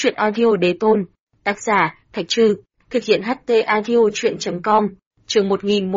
Chuyện audio đế tôn. Tác giả, Thạch Trư. Thực hiện HT audio chuyện.com. Chương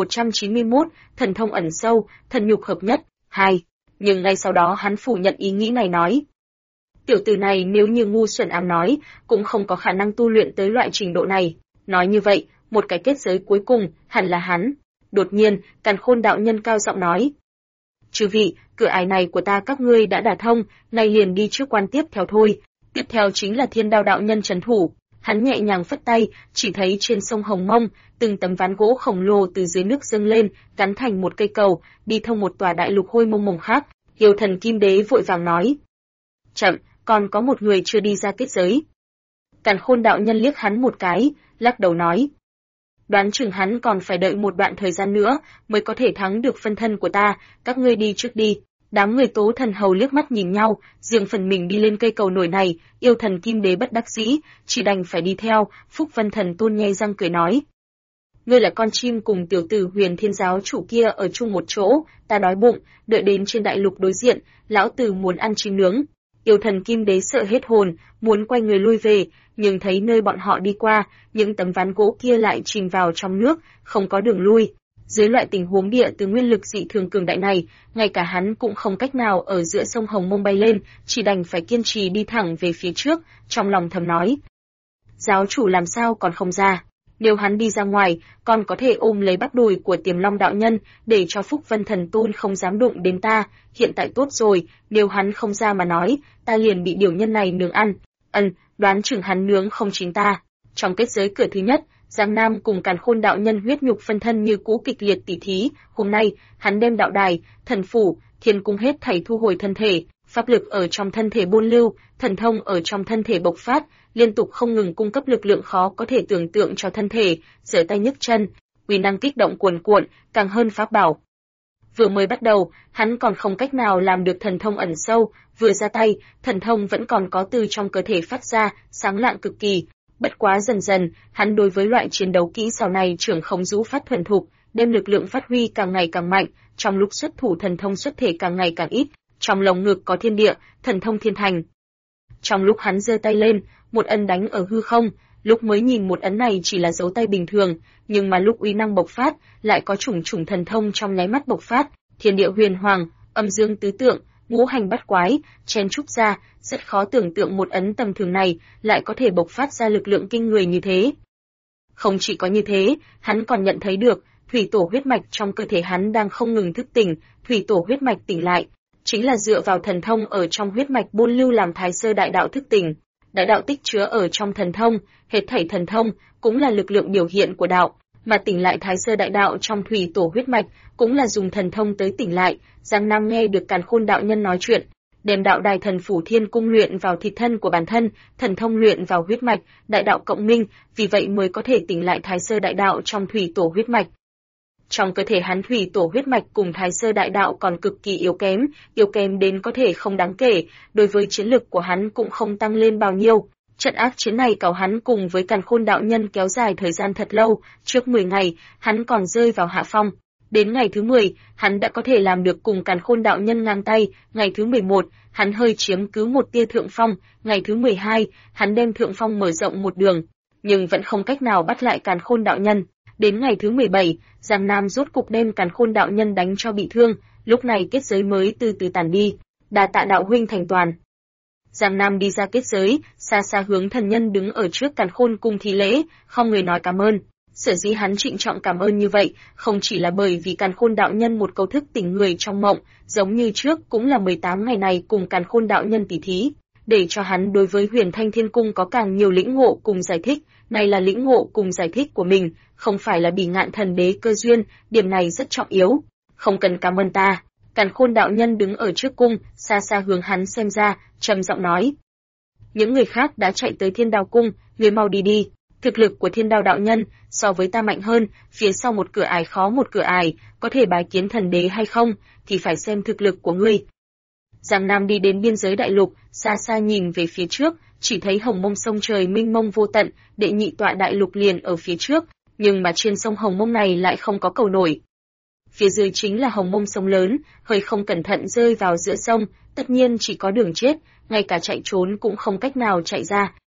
1191, thần thông ẩn sâu, thần nhục hợp nhất. 2. Nhưng ngay sau đó hắn phủ nhận ý nghĩ này nói. Tiểu tử này nếu như ngu xuẩn ám nói, cũng không có khả năng tu luyện tới loại trình độ này. Nói như vậy, một cái kết giới cuối cùng, hẳn là hắn. Đột nhiên, Càn Khôn đạo nhân cao giọng nói. Chư vị, cửa ải này của ta các ngươi đã đả thông, nay liền đi trước quan tiếp theo thôi. Tiếp theo chính là Thiên Đao đạo nhân trấn thủ. Hắn nhẹ nhàng phất tay, chỉ thấy trên sông Hồng Mông, từng tấm ván gỗ khổng lồ từ dưới nước dâng lên, gắn thành một cây cầu, đi thông một tòa đại lục hôi mông mông khác. Yêu thần Kim Đế vội vàng nói. Chậm, còn có một người chưa đi ra kết giới. Càn Khôn đạo nhân liếc hắn một cái, lắc đầu nói. Đoán chừng hắn còn phải đợi một đoạn thời gian nữa, mới có thể thắng được phân thân của ta, các ngươi đi trước đi. Đám người Tố Thần Hầu liếc mắt nhìn nhau, riêng phần mình đi lên cây cầu nổi này, yêu thần Kim Đế bất đắc dĩ, chỉ đành phải đi theo. Phúc Vân Thần Tôn nhe răng cười nói. Ngươi là con chim cùng tiểu tử Huyền Thiên giáo chủ kia ở chung một chỗ, ta đói bụng, đợi đến trên đại lục đối diện, lão tử muốn ăn chim nướng. Yêu thần Kim Đế sợ hết hồn, muốn quay người lui về, nhưng thấy nơi bọn họ đi qua, những tấm ván gỗ kia lại chìm vào trong nước, không có đường lui. Dưới loại tình huống địa từ nguyên lực dị thường cường đại này, ngay cả hắn cũng không cách nào ở giữa sông Hồng Mông bay lên, chỉ đành phải kiên trì đi thẳng về phía trước, trong lòng thầm nói. Giáo chủ làm sao còn không ra? Nếu hắn đi ra ngoài, còn có thể ôm lấy bắp đùi của Tiềm Long đạo nhân, để cho Phúc Vân Thần Tôn không dám đụng đến ta. Hiện tại tốt rồi, nếu hắn không ra mà nói, ta liền bị điều nhân này nướng ăn. Đoán chừng hắn nướng không chính ta. Trong kết giới cửa thứ nhất, Giang Nam cùng Càn Khôn đạo nhân huyết nhục phân thân như cũ kịch liệt tỉ thí. Hôm nay, hắn đem đạo đài, thần phủ, thiên cung hết thảy thu hồi thân thể, pháp lực ở trong thân thể buôn lưu, thần thông ở trong thân thể bộc phát, liên tục không ngừng cung cấp lực lượng khó có thể tưởng tượng cho thân thể, giở tay nhấc chân, uy năng kích động cuồn cuộn, càng hơn pháp bảo. Vừa mới bắt đầu, hắn còn không cách nào làm được thần thông ẩn sâu, vừa ra tay, thần thông vẫn còn có từ trong cơ thể phát ra, sáng lạng cực kỳ. Bất quá dần dần, hắn đối với loại chiến đấu kỹ xảo này trưởng không rũ phát thuần thục, đem lực lượng phát huy càng ngày càng mạnh, trong lúc xuất thủ thần thông xuất thể càng ngày càng ít, trong lồng ngực có thiên địa, thần thông thiên thành. Trong lúc hắn giơ tay lên, một ấn đánh ở hư không, lúc mới nhìn một ấn này chỉ là dấu tay bình thường, nhưng mà lúc uy năng bộc phát, lại có chủng chủng thần thông trong nháy mắt bộc phát, thiên địa huyền hoàng, âm dương tứ tượng, ngũ hành bát quái, chen chúc ra, rất khó tưởng tượng một ấn tầm thường này lại có thể bộc phát ra lực lượng kinh người như thế. Không chỉ có như thế, hắn còn nhận thấy được, thủy tổ huyết mạch trong cơ thể hắn đang không ngừng thức tỉnh, thủy tổ huyết mạch tỉnh lại, chính là dựa vào thần thông ở trong huyết mạch buôn lưu làm Thái Sơ đại đạo thức tỉnh. Đại đạo tích chứa ở trong thần thông, hết thảy thần thông cũng là lực lượng biểu hiện của đạo, mà tỉnh lại Thái Sơ đại đạo trong thủy tổ huyết mạch cũng là dùng thần thông tới tỉnh lại. Giang Nam nghe được Càn Khôn đạo nhân nói chuyện, đem đạo đài thần phủ thiên cung luyện vào thịt thân của bản thân, thần thông luyện vào huyết mạch, đại đạo cộng minh, vì vậy mới có thể tỉnh lại Thái Sơ đại đạo trong thủy tổ huyết mạch. Trong cơ thể hắn thủy tổ huyết mạch cùng Thái Sơ đại đạo còn cực kỳ yếu kém đến có thể không đáng kể, đối với chiến lực của hắn cũng không tăng lên bao nhiêu. Trận ác chiến này cáo hắn cùng với Càn Khôn đạo nhân kéo dài thời gian thật lâu, trước 10 ngày, hắn còn rơi vào hạ phong. Đến ngày thứ 10, hắn đã có thể làm được cùng Càn Khôn đạo nhân ngang tay, ngày thứ 11, hắn hơi chiếm cứ một tia thượng phong, ngày thứ 12, hắn đem thượng phong mở rộng một đường, nhưng vẫn không cách nào bắt lại Càn Khôn đạo nhân. Đến ngày thứ 17, Giang Nam rốt cục đem Càn Khôn đạo nhân đánh cho bị thương, lúc này kết giới mới từ từ tàn đi. Đa tạ đạo huynh thành toàn. Giang Nam đi ra kết giới, xa xa hướng thần nhân đứng ở trước Càn Khôn cung thi lễ, không người nói cảm ơn. Sở dĩ hắn trịnh trọng cảm ơn như vậy, không chỉ là bởi vì Càn Khôn đạo nhân một câu thức tỉnh người trong mộng, giống như trước cũng là 18 ngày này cùng Càn Khôn đạo nhân tỉ thí, để cho hắn đối với Huyền Thanh Thiên Cung có càng nhiều lĩnh ngộ cùng giải thích, này là lĩnh ngộ cùng giải thích của mình, không phải là Bỉ Ngạn thần đế cơ duyên, điểm này rất trọng yếu. Không cần cảm ơn ta. Càn Khôn đạo nhân đứng ở trước cung, xa xa hướng hắn xem ra, trầm giọng nói. Những người khác đã chạy tới Thiên Đao cung, người mau đi đi. Thực lực của Thiên Đao đạo nhân so với ta mạnh hơn, phía sau một cửa ải khó một cửa ải, có thể bái kiến thần đế hay không, thì phải xem thực lực của ngươi. Giang Nam đi đến biên giới đại lục, xa xa nhìn về phía trước, chỉ thấy Hồng Mông sông trời mênh mông vô tận, đệ nhị tọa đại lục liền ở phía trước, nhưng mà trên sông Hồng Mông này lại không có cầu nổi. Phía dưới chính là Hồng Mông sông lớn, hơi không cẩn thận rơi vào giữa sông, tất nhiên chỉ có đường chết, ngay cả chạy trốn cũng không cách nào chạy ra.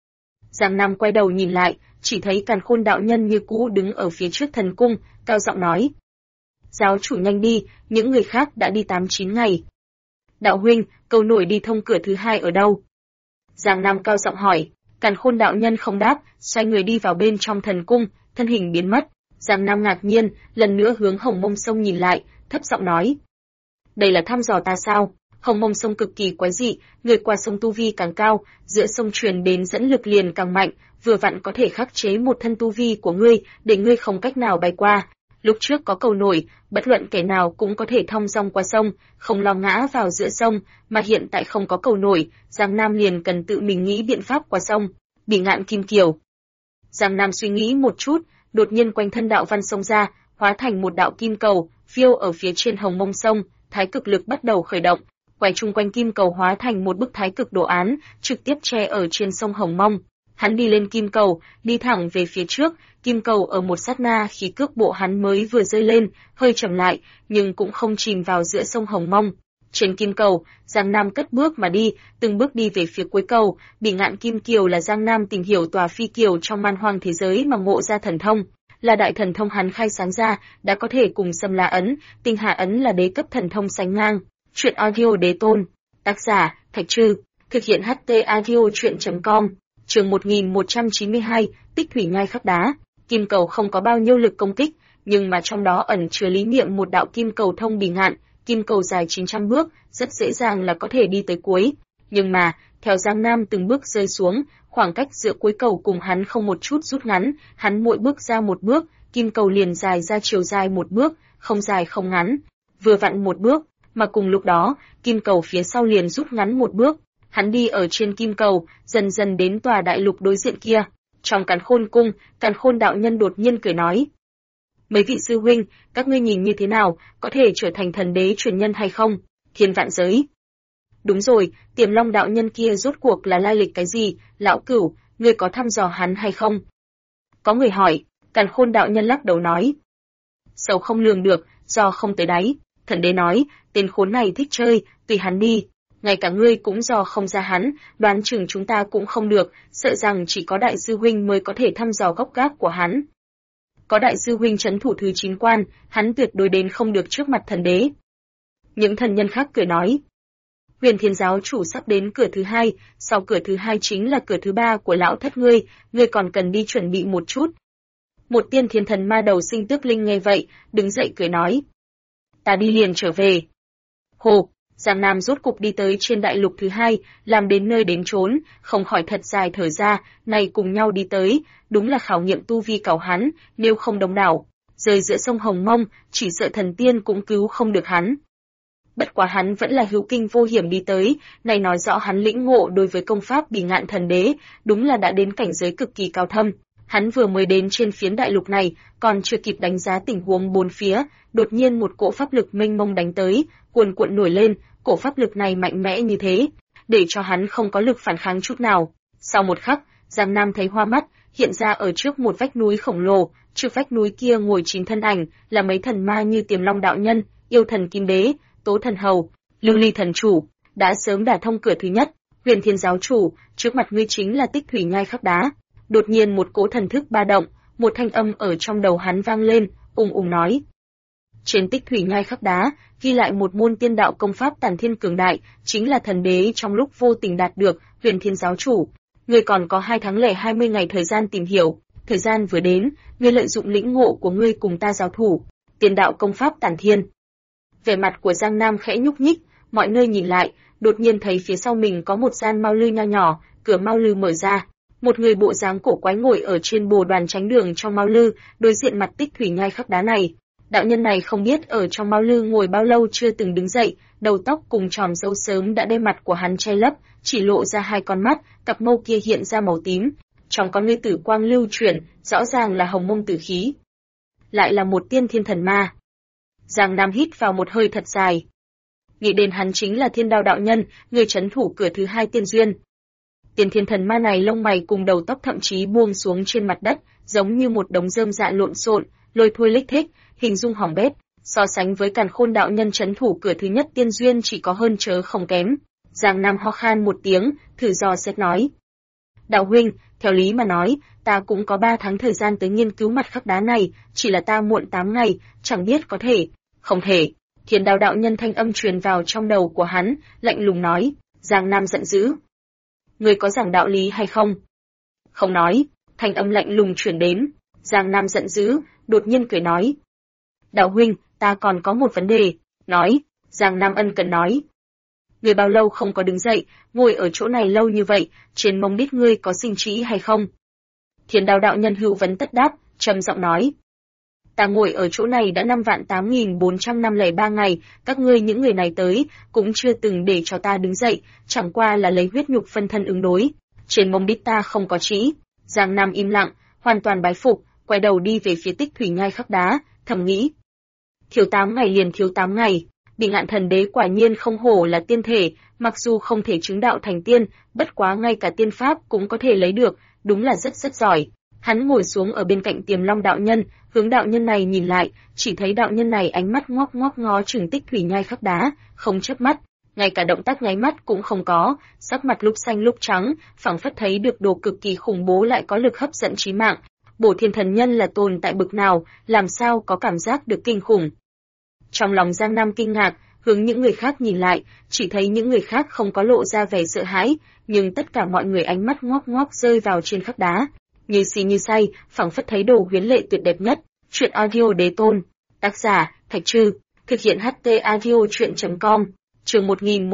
Giang Nam quay đầu nhìn lại, chỉ thấy Càn Khôn đạo nhân như cũ đứng ở phía trước thần cung, cao giọng nói: "Giáo chủ nhanh đi, những người khác đã đi 8-9 ngày." "Đạo huynh, cầu nổi đi thông cửa thứ hai ở đâu?" Giang Nam cao giọng hỏi. Càn Khôn đạo nhân không đáp, xoay người đi vào bên trong thần cung, thân hình biến mất. Giang Nam ngạc nhiên, lần nữa hướng Hồng Mông Sông nhìn lại, thấp giọng nói: "Đây là thăm dò ta sao?" Hồng Mông Sông cực kỳ quái dị, người qua sông tu vi càng cao, giữa sông truyền đến dẫn lực liền càng mạnh, vừa vặn có thể khắc chế một thân tu vi của ngươi, để ngươi không cách nào bay qua. Lúc trước có cầu nổi, bất luận kẻ nào cũng có thể thong dong qua sông, không lo ngã vào giữa sông, mà hiện tại không có cầu nổi, Giang Nam liền cần tự mình nghĩ biện pháp qua sông. Bỉ Ngạn Kim Kiều. Giang Nam suy nghĩ một chút, đột nhiên quanh thân đạo văn xông ra, hóa thành một đạo kim cầu, phiêu ở phía trên Hồng Mông Sông, thái cực lực bắt đầu khởi động, quay chung quanh kim cầu hóa thành một bức thái cực đồ án, trực tiếp che ở trên sông Hồng Mông. Hắn đi lên kim cầu, đi thẳng về phía trước, kim cầu ở một sát na khí cước bộ hắn mới vừa rơi lên, hơi chậm lại, nhưng cũng không chìm vào giữa sông Hồng Mông. Trên kim cầu, Giang Nam cất bước mà đi, từng bước đi về phía cuối cầu. Bỉ Ngạn Kim Kiều là Giang Nam tìm hiểu tòa phi kiều trong man hoang thế giới mà ngộ ra thần thông, là đại thần thông hắn khai sáng ra, đã có thể cùng Sâm La ấn, Tinh Hà ấn là đế cấp thần thông sánh ngang. Truyện audio đế tôn, tác giả Thạch Trư, thực hiện HT audio truyện.com. Chương 1192, Tích thủy nhai khắc đá. Kim cầu không có bao nhiêu lực công kích, nhưng mà trong đó ẩn chứa lý niệm một đạo kim cầu thông bỉ ngạn. Kim cầu dài 900 bước, rất dễ dàng là có thể đi tới cuối. Nhưng mà, theo Giang Nam từng bước rơi xuống, khoảng cách giữa cuối cầu cùng hắn không một chút rút ngắn, hắn mỗi bước ra một bước, kim cầu liền dài ra chiều dài một bước, không dài không ngắn, vừa vặn một bước, mà cùng lúc đó, kim cầu phía sau liền rút ngắn một bước. Hắn đi ở trên kim cầu, dần dần đến tòa đại lục đối diện kia. Trong Càn Khôn cung, Càn Khôn đạo nhân đột nhiên cười nói: "Mấy vị sư huynh, các ngươi nhìn như thế nào, có thể trở thành thần đế truyền nhân hay không? Thiên vạn giới." "Đúng rồi, Tiềm Long đạo nhân kia rốt cuộc là lai lịch cái gì, lão cửu, ngươi có thăm dò hắn hay không?" Có người hỏi. Càn Khôn đạo nhân lắc đầu nói: "Sâu không lường được, do không tới đáy." Thần đế nói: "Tên khốn này thích chơi, tùy hắn đi. Ngay cả ngươi cũng dò không ra hắn, đoán chừng chúng ta cũng không được, sợ rằng chỉ có đại sư huynh mới có thể thăm dò gốc gác của hắn. Có đại sư huynh trấn thủ thứ 9 quan, hắn tuyệt đối đến không được trước mặt thần đế." Những thần nhân khác cười nói: "Huyền Thiên giáo chủ sắp đến cửa thứ 2, sau cửa thứ 2 chính là cửa thứ 3 của lão thất ngươi còn cần đi chuẩn bị một chút." Một tiên thiên thần ma đầu sinh tước linh nghe vậy, đứng dậy cười nói: "Ta đi liền trở về." Hồ, Giang Nam rốt cục đi tới trên đại lục thứ 2, làm đến nơi đến chốn, không khỏi thật dài thở ra, này cùng nhau đi tới, đúng là khảo nghiệm tu vi cảo hắn, nếu không đồng đảo, rơi giữa sông Hồng Mông, chỉ sợ thần tiên cũng cứu không được hắn. Bất quá hắn vẫn là hữu kinh vô hiểm đi tới, này nói rõ hắn lĩnh ngộ đối với công pháp Bỉ Ngạn thần đế, đúng là đã đến cảnh giới cực kỳ cao thâm. Hắn vừa mới đến trên phiến đại lục này, còn chưa kịp đánh giá tình huống bốn phía, đột nhiên một cỗ pháp lực mênh mông đánh tới, cuồn cuộn nổi lên, cổ pháp lực này mạnh mẽ như thế, để cho hắn không có lực phản kháng chút nào. Sau một khắc, Giang Nam thấy hoa mắt, hiện ra ở trước một vách núi khổng lồ, trước vách núi kia ngồi 9 thân ảnh, là mấy thần ma như Tiềm Long đạo nhân, Yêu thần Kim Đế, Tố thần Hầu, Lưu Ly thần chủ, đã sớm đả thông cửa thứ nhất. Huyền Thiên giáo chủ, trước mặt ngươi chính là Tích thủy nhai khắc đá. Đột nhiên một cỗ thần thức ba động, một thanh âm ở trong đầu hắn vang lên, ùng ùng nói: "Trên Tích thủy nhai khắc đá, ghi lại một môn tiên đạo công pháp tản thiên cường đại, chính là thần đế trong lúc vô tình đạt được. Huyền Thiên giáo chủ, ngươi còn có 2 tháng lẻ 20 ngày thời gian tìm hiểu, thời gian vừa đến, ngươi lợi dụng lĩnh ngộ của ngươi cùng ta giao thủ. Tiên đạo công pháp tản thiên." Vẻ mặt của Giang Nam khẽ nhúc nhích, mọi nơi nhìn lại, đột nhiên thấy phía sau mình có một gian mao lư nho nhỏ, cửa mao lư mở ra. Một người bộ dáng cổ quái ngồi ở trên bồ đoàn tránh đường trong mao lư, đối diện mặt Tích thủy nhai khắc đá này. Đạo nhân này không biết ở trong mao lư ngồi bao lâu chưa từng đứng dậy, đầu tóc cùng tròm râu sớm đã đem mặt của hắn che lấp, chỉ lộ ra 2 con mắt, cặp mâu kia hiện ra màu tím, trong con ngươi tử quang lưu chuyển, rõ ràng là hồng mông tử khí. Lại là một tiên thiên thần ma. Giang Nam hít vào một hơi thật dài. Nghĩ đến hắn chính là Thiên Đao đạo nhân, người trấn thủ cửa thứ 2 tiên duyên. Tiên thiên thần ma này lông mày cùng đầu tóc thậm chí buông xuống trên mặt đất, giống như một đống rơm rạ lộn xộn, lôi thôi lích thích, hình dung hỏng bét. So sánh với Càn Khôn đạo nhân trấn thủ cửa thứ nhất tiên duyên chỉ có hơn chớ không kém. Giang Nam ho khan một tiếng, thử dò xét nói: Đạo huynh, theo lý mà nói, ta cũng có 3 tháng thời gian tới nghiên cứu mặt khắc đá này, chỉ là ta muộn 8 ngày, chẳng biết có thể, không thể. Thiên Đao đạo nhân thanh âm truyền vào trong đầu của hắn, lạnh lùng nói. Giang Nam giận dữ. Ngươi có giảng đạo lý hay không? Không nói, thanh âm lạnh lùng truyền đến. Giang Nam giận dữ, đột nhiên cười nói. Đạo huynh, ta còn có một vấn đề. Nói, Giang Nam ân cần nói. Ngươi bao lâu không có đứng dậy, ngồi ở chỗ này lâu như vậy, trên mông đít ngươi có sinh trĩ hay không? Thiên Đao đạo nhân hữu vấn tất đáp, trầm giọng nói. Ta ngồi ở chỗ này đã 5.8403 ngày, các ngươi những người này tới, cũng chưa từng để cho ta đứng dậy, chẳng qua là lấy huyết nhục phân thân ứng đối. Trên mông đít ta không có trĩ. Giang Nam im lặng, hoàn toàn bái phục, quay đầu đi về phía Tích Thủy Nhai khắc đá, thầm nghĩ. Thiếu 8 ngày liền thiếu 8 ngày, Bị Ngạn Thần Đế quả nhiên không hổ là tiên thể, mặc dù không thể chứng đạo thành tiên, bất quá ngay cả tiên pháp cũng có thể lấy được, đúng là rất giỏi. Hắn ngồi xuống ở bên cạnh Tiềm Long đạo nhân, hướng đạo nhân này nhìn lại, chỉ thấy đạo nhân này ánh mắt ngóc ngó chừng Tích Thủy Nhai khắc đá, không chớp mắt, ngay cả động tác nháy mắt cũng không có, sắc mặt lúc xanh lúc trắng, phảng phất thấy được đồ cực kỳ khủng bố lại có lực hấp dẫn chí mạng. Bổ Thiên Thần Nhân là tồn tại bực nào, làm sao có cảm giác được kinh khủng. Trong lòng Giang Nam kinh ngạc, hướng những người khác nhìn lại, chỉ thấy những người khác không có lộ ra vẻ sợ hãi, nhưng tất cả mọi người ánh mắt ngóc rơi vào trên khắc đá, như si như say, phảng phất thấy đồ huyễn lệ tuyệt đẹp nhất. Truyện audio Đế Tôn, tác giả Thạch Trư, thực hiện HT audio truyện.com, chương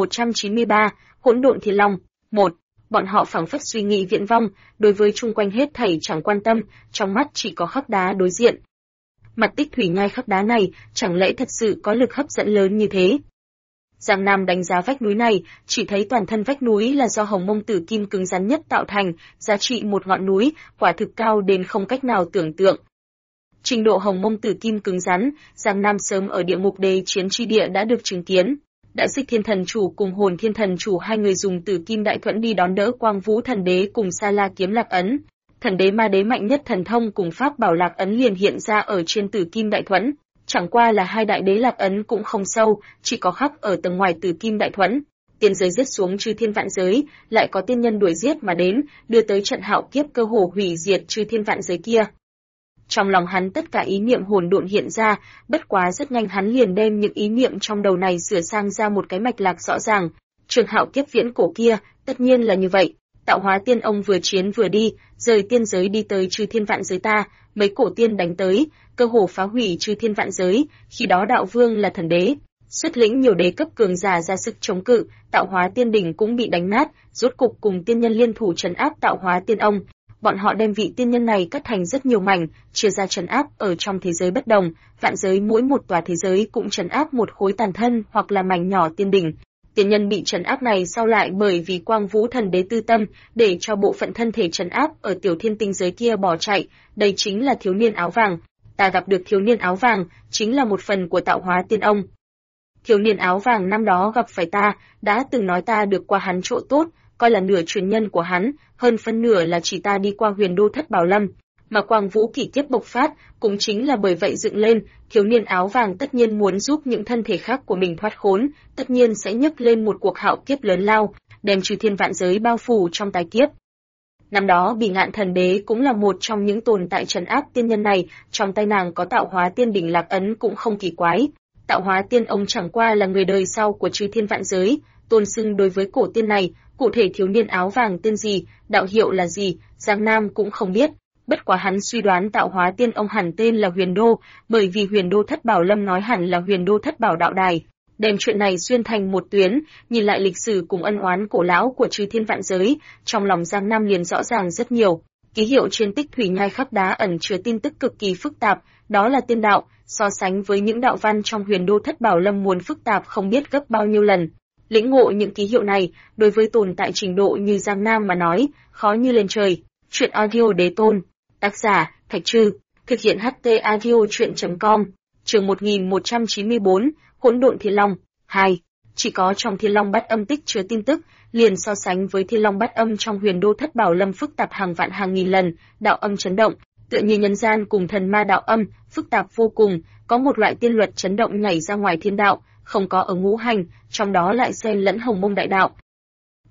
1193, Hỗn Độn Thiên Long. 1. Bọn họ phảng phất suy nghĩ viễn vông, đối với chung quanh hết thảy chẳng quan tâm, trong mắt chỉ có khắc đá đối diện. Mặt Tích Thủy Nhai khắc đá này, chẳng lẽ thật sự có lực hấp dẫn lớn như thế? Giang Nam đánh giá vách núi này, chỉ thấy toàn thân vách núi là do hồng mông tử kim cứng rắn nhất tạo thành, giá trị một ngọn núi, quả thực cao đến không cách nào tưởng tượng. Trình độ hồng mông tử kim cứng rắn, Giang Nam sớm ở địa ngục đế chiến chi địa đã được chứng kiến. Đại Xích Thiên Thần Chủ cùng Hồn Thiên Thần Chủ hai người dùng tử kim đại thuẫn đi đón đỡ Quang Vũ Thần Đế cùng Sa La kiếm lạc ấn. Thần đế ma đế mạnh nhất thần thông cùng pháp bảo lạc ấn liền hiện ra ở trên tử kim đại thuẫn. Chẳng qua là hai đại đế lạc ấn cũng không sâu, chỉ có khắc ở tầng ngoài tử kim đại thuẫn. Tiên giới giết xuống chư thiên vạn giới, lại có tiên nhân đuổi giết mà đến, đưa tới trận hạo kiếp cơ hồ hủy diệt chư thiên vạn giới kia. Trong lòng hắn tất cả ý niệm hồn độn hiện ra, bất quá rất nhanh hắn liền đem những ý niệm trong đầu này sửa sang ra một cái mạch lạc rõ ràng. Trường hạo kiếp viễn cổ kia, tất nhiên là như vậy. Tạo hóa tiên ông vừa chiến vừa đi, rời tiên giới đi tới chư thiên vạn giới ta, mấy cổ tiên đánh tới, cơ hồ phá hủy chư thiên vạn giới, khi đó đạo vương là thần đế, xuất lĩnh nhiều đế cấp cường giả ra sức chống cự, tạo hóa tiên đỉnh cũng bị đánh nát, rốt cục cùng tiên nhân liên thủ trấn áp tạo hóa tiên ông. Bọn họ đem vị tiên nhân này cắt thành rất nhiều mảnh, chia ra trấn áp ở trong thế giới bất đồng, vạn giới mỗi một tòa thế giới cũng trấn áp một khối tàn thân hoặc là mảnh nhỏ tiên đỉnh. Tiên nhân bị trấn áp này sau lại bởi vì Quang Vũ Thần Đế tư tâm, để cho bộ phận thân thể trấn áp ở tiểu thiên tinh giới kia bỏ chạy, đây chính là thiếu niên áo vàng. Ta gặp được thiếu niên áo vàng, chính là một phần của tạo hóa tiên ông. Thiếu niên áo vàng năm đó gặp phải ta, đã từng nói ta được qua hắn chỗ tốt, coi là nửa truyền nhân của hắn, hơn phân nửa là chỉ ta đi qua Huyền Đô Thất Bảo Lâm. Mà Quang Vũ kỷ kiếp bộc phát, cũng chính là bởi vậy dựng lên, thiếu niên áo vàng tất nhiên muốn giúp những thân thể khác của mình thoát khốn, tất nhiên sẽ nhấc lên một cuộc hạo kiếp lớn lao, đem chư thiên vạn giới bao phủ trong tai kiếp. Năm đó Bỉ Ngạn Thần Đế cũng là một trong những tồn tại trấn áp tiên nhân này, trong tay nàng có tạo hóa tiên đỉnh lạc ấn cũng không kỳ quái. Tạo hóa tiên ông chẳng qua là người đời sau của chư thiên vạn giới, tôn xưng đối với cổ tiên này, cụ thể thiếu niên áo vàng tên gì, đạo hiệu là gì, Giang Nam cũng không biết. Bất quá hắn suy đoán tạo hóa tiên ông hẳn tên là Huyền Đô, bởi vì Huyền Đô Thất Bảo Lâm nói hẳn là Huyền Đô Thất Bảo Đạo Đài. Đem chuyện này xuyên thành một tuyến, nhìn lại lịch sử cùng ân oán cổ lão của chư thiên vạn giới, trong lòng Giang Nam liền rõ ràng rất nhiều. Ký hiệu trên Tích Thủy Nhai khắc đá ẩn chứa tin tức cực kỳ phức tạp, đó là tiên đạo, so sánh với những đạo văn trong Huyền Đô Thất Bảo Lâm muốn phức tạp không biết gấp bao nhiêu lần. Lĩnh ngộ những ký hiệu này, đối với tồn tại trình độ như Giang Nam mà nói, khó như lên trời. Truyện audio Đế Tôn, tác giả Thạch Trư, thực hiện HT audio truyện.com, chương 1194, Hỗn Độn Thiên Long. 2. Chỉ có trong Thiên Long Bát Âm tích chứa tin tức, liền so sánh với Thiên Long Bát Âm trong Huyền Đô Thất Bảo Lâm phức tạp hàng vạn hàng nghìn lần, đạo âm chấn động, tựa như nhân gian cùng thần ma đạo âm, phức tạp vô cùng, có một loại tiên luật chấn động nhảy ra ngoài thiên đạo, không có ở ngũ hành, trong đó lại xen lẫn hồng mông đại đạo.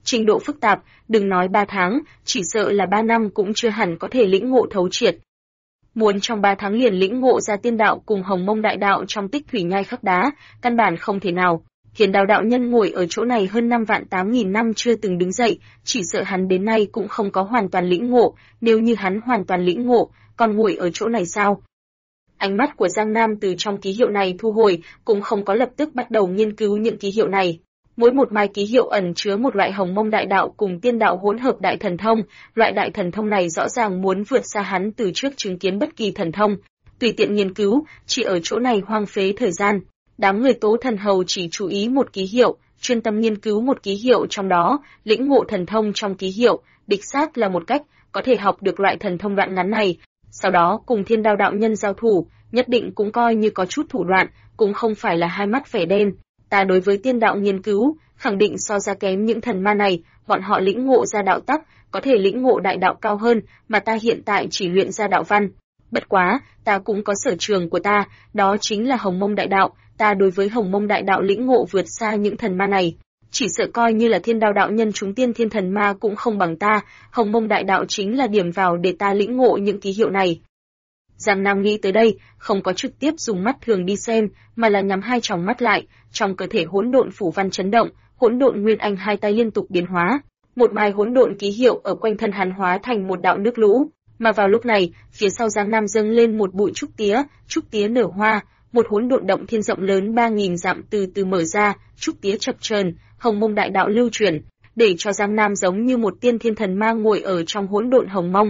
Trình độ phức tạp, đừng nói 3 tháng, chỉ sợ là 3 năm cũng chưa hẳn có thể lĩnh ngộ thấu triệt. Muốn trong 3 tháng liền lĩnh ngộ ra tiên đạo cùng Hồng Mông đại đạo trong Tích Thủy Nhai Khắc Đá, căn bản không thể nào. Hiền Đào đạo nhân ngồi ở chỗ này hơn 5.800.000 năm chưa từng đứng dậy, chỉ sợ hắn đến nay cũng không có hoàn toàn lĩnh ngộ, nếu như hắn hoàn toàn lĩnh ngộ, còn ngồi ở chỗ này sao? Ánh mắt của Giang Nam từ trong ký hiệu này thu hồi, cũng không có lập tức bắt đầu nghiên cứu những ký hiệu này. Mỗi một mai ký hiệu ẩn chứa một loại Hồng Mông đại đạo cùng tiên đạo hỗn hợp đại thần thông, loại đại thần thông này rõ ràng muốn vượt xa hắn từ trước chứng kiến bất kỳ thần thông. Tùy tiện nghiên cứu, chỉ ở chỗ này hoang phế thời gian. Đám người Tố Thần Hầu chỉ chú ý một ký hiệu, chuyên tâm nghiên cứu một ký hiệu trong đó, lĩnh ngộ thần thông trong ký hiệu, đích xác là một cách có thể học được loại thần thông đoạn ngắn này. Sau đó cùng Thiên Đao đạo nhân giao thủ, nhất định cũng coi như có chút thủ đoạn, cũng không phải là hai mắt vẻ đen. Ta đối với tiên đạo nghiên cứu, khẳng định so ra kém những thần ma này, bọn họ lĩnh ngộ ra đạo tắc, có thể lĩnh ngộ đại đạo cao hơn, mà ta hiện tại chỉ luyện ra đạo văn. Bất quá, ta cũng có sở trường của ta, đó chính là Hồng Mông đại đạo, ta đối với Hồng Mông đại đạo lĩnh ngộ vượt xa những thần ma này. Chỉ sợ coi như là Thiên Đao đạo nhân chúng tiên thiên thần ma cũng không bằng ta, Hồng Mông đại đạo chính là điểm vào để ta lĩnh ngộ những ký hiệu này. Giang Nam nghĩ tới đây, không có trực tiếp dùng mắt thường đi xem, mà là nhắm hai tròng mắt lại, trong cơ thể hỗn độn phủ văn chấn động, hỗn độn nguyên anh hai tay liên tục biến hóa, một mai hỗn độn ký hiệu ở quanh thân hắn hóa thành một đạo nước lũ, mà vào lúc này, phía sau Giang Nam dâng lên một bụi trúc tía nở hoa, một hỗn độn động thiên rộng lớn 3000 dặm từ từ mở ra, trúc tía chập chờn, Hồng Mông đại đạo lưu chuyển, để cho Giang Nam giống như một tiên thiên thần ma ngồi ở trong hỗn độn hồng mông.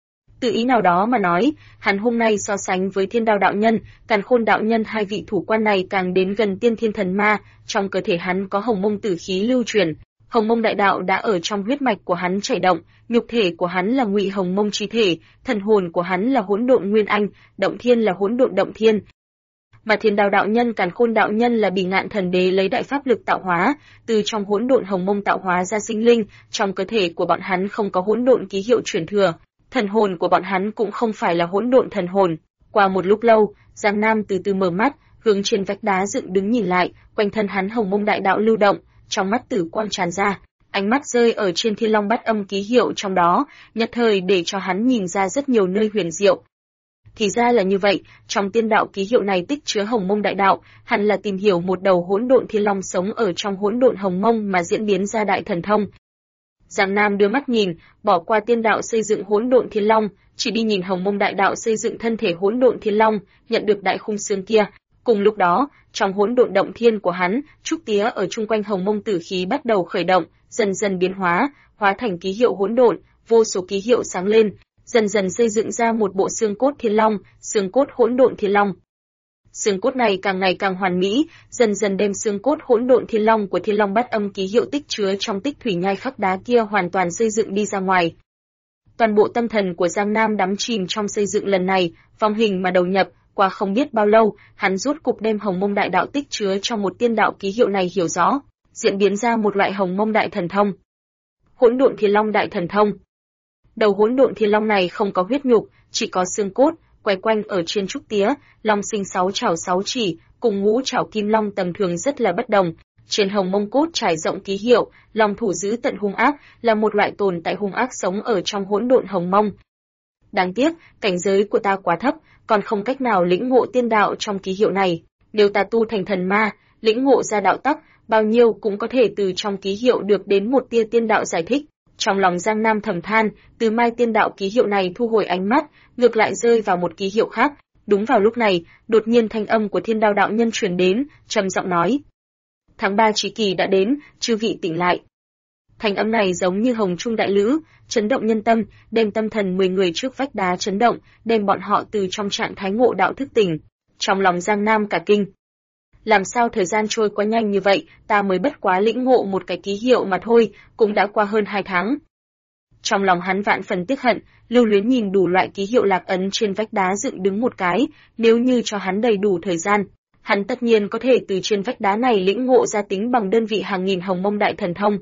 Từ ý nào đó mà nói, hắn hôm nay so sánh với Thiên Đao đạo nhân, Càn Khôn đạo nhân hai vị thủ quan này càng đến gần tiên thiên thần ma, trong cơ thể hắn có Hồng Mông tử khí lưu chuyển, Hồng Mông đại đạo đã ở trong huyết mạch của hắn chảy động, nhục thể của hắn là Ngụy Hồng Mông chi thể, thần hồn của hắn là hỗn độn nguyên anh, động thiên là hỗn độn động thiên. Mà Thiên Đao đạo nhân, Càn Khôn đạo nhân là Bỉ Ngạn thần đế lấy đại pháp lực tạo hóa, từ trong hỗn độn hồng mông tạo hóa ra sinh linh, trong cơ thể của bọn hắn không có hỗn độn ký hiệu truyền thừa, thần hồn của bọn hắn cũng không phải là hỗn độn thần hồn. Qua một lúc lâu, Giang Nam từ từ mở mắt, hướng trên vách đá dựng đứng nhìn lại, quanh thân hắn hồng mông đại đạo lưu động, trong mắt tử quang tràn ra, ánh mắt rơi ở trên Thiên Long Bát Âm ký hiệu trong đó, nhất thời để cho hắn nhìn ra rất nhiều nơi huyền diệu. Thì ra là như vậy, trong tiên đạo ký hiệu này tích chứa Hồng Mông đại đạo, hẳn là tìm hiểu một đầu hỗn độn thiên long sống ở trong hỗn độn hồng mông mà diễn biến ra đại thần thông. Giang Nam đưa mắt nhìn, bỏ qua tiên đạo xây dựng hỗn độn thiên long, chỉ đi nhìn Hồng Mông đại đạo xây dựng thân thể hỗn độn thiên long, nhận được đại khung xương kia. Cùng lúc đó, trong hỗn độn động thiên của hắn, trúc tía ở chung quanh Hồng Mông tử khí bắt đầu khởi động, dần dần biến hóa, hóa thành ký hiệu hỗn độn, vô số ký hiệu sáng lên, dần dần xây dựng ra một bộ xương cốt thiên long, xương cốt hỗn độn thiên long. Xương cốt này càng ngày càng hoàn mỹ, dần dần đem xương cốt hỗn độn thiên long của Thiên Long Bát Âm ký hiệu tích chứa trong Tích Thủy Nhai Khắc Đá kia hoàn toàn xây dựng đi ra ngoài. Toàn bộ tâm thần của Giang Nam đắm chìm trong xây dựng lần này, vong hình mà đầu nhập, qua không biết bao lâu, hắn rốt cục đem Hồng Mông đại đạo tích chứa trong một tiên đạo ký hiệu này hiểu rõ, diễn biến ra một loại Hồng Mông đại thần thông. Hỗn độn Thiên Long đại thần thông. Đầu hỗn độn thiên long này không có huyết nhục, chỉ có xương cốt, quay quanh ở trên trúc tía, long sinh 6 chảo 6 chỉ, cùng ngũ chảo kim long tầm thường rất là bất đồng. Trên hồng mông cốt trải rộng ký hiệu, long thủ giữ tận hung ác, là một loại tồn tại hung ác sống ở trong hỗn độn hồng mông. Đáng tiếc, cảnh giới của ta quá thấp, còn không cách nào lĩnh ngộ tiên đạo trong ký hiệu này. Nếu ta tu thành thần ma, lĩnh ngộ ra đạo tắc, bao nhiêu cũng có thể từ trong ký hiệu được đến một tia tiên đạo giải thích. Trong lòng Giang Nam thầm than, từ mai tiên đạo ký hiệu này thu hồi ánh mắt, ngược lại rơi vào một ký hiệu khác. Đúng vào lúc này, đột nhiên thanh âm của Thiên Đao đạo nhân truyền đến, trầm giọng nói: "Tháng 3 chí kỳ đã đến, chư vị tỉnh lại." Thanh âm này giống như hồng trung đại lữ, chấn động nhân tâm, đem tâm thần 10 người trước vách đá chấn động, đem bọn họ từ trong trạng thái ngộ đạo thức tỉnh. Trong lòng Giang Nam cả kinh. Làm sao thời gian trôi quá nhanh như vậy, ta mới bất quá lĩnh ngộ một cái ký hiệu mà thôi, cũng đã qua hơn 2 tháng. Trong lòng hắn vạn phần tiếc hận, lưu luyến nhìn đủ loại ký hiệu lạc ấn trên vách đá dựng đứng một cái, nếu như cho hắn đầy đủ thời gian, hắn tất nhiên có thể từ trên vách đá này lĩnh ngộ ra tính bằng đơn vị hàng nghìn Hồng Mông đại thần thông.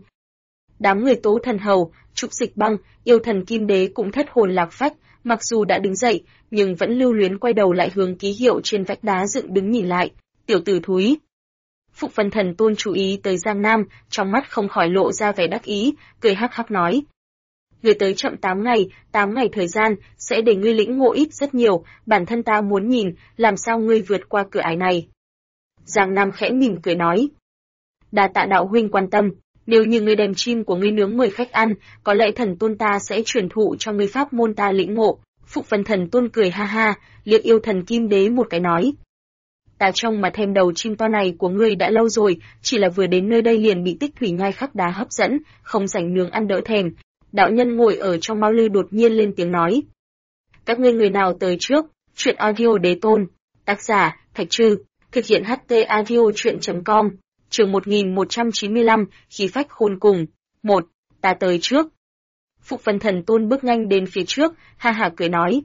Đám người Tố Thần Hầu, Trúc Dịch Băng, Yêu Thần Kim Đế cũng thất hồn lạc phách, mặc dù đã đứng dậy, nhưng vẫn lưu luyến quay đầu lại hướng ký hiệu trên vách đá dựng đứng nhìn lại. Tiểu tử thúi. Phúc Vân Thần Tôn chú ý tới Giang Nam, trong mắt không khỏi lộ ra vẻ đắc ý, cười hắc hắc nói. Ngươi tới chậm 8 ngày thời gian, sẽ để ngươi lĩnh ngộ ít rất nhiều, bản thân ta muốn nhìn, làm sao ngươi vượt qua cửa ải này. Giang Nam khẽ mỉm cười nói. Đa tạ đạo huynh quan tâm, nếu như ngươi đem chim của ngươi nướng mời khách ăn, có lẽ thần tôn ta sẽ truyền thụ cho ngươi pháp môn ta lĩnh ngộ. Phúc Vân Thần Tôn cười ha ha, liếc Yêu Thần Kim Đế một cái nói. Ta trông mà thèm đầu chim to này của ngươi đã lâu rồi, chỉ là vừa đến nơi đây liền bị Tích Thủy Nhai khắc đá hấp dẫn, không rảnh nướng ăn đỡ thèm. Đạo nhân ngồi ở trong bao lư đột nhiên lên tiếng nói. Các ngươi người nào tới trước? Chuyện audio đế tôn. Tác giả, Thạch Trư. Thực hiện HT audio chuyện.com. Chương 1195, khí phách khôn cùng. 1. Ta tới trước. Phúc Vân Thần Tôn bước nhanh đến phía trước, ha hả cười nói.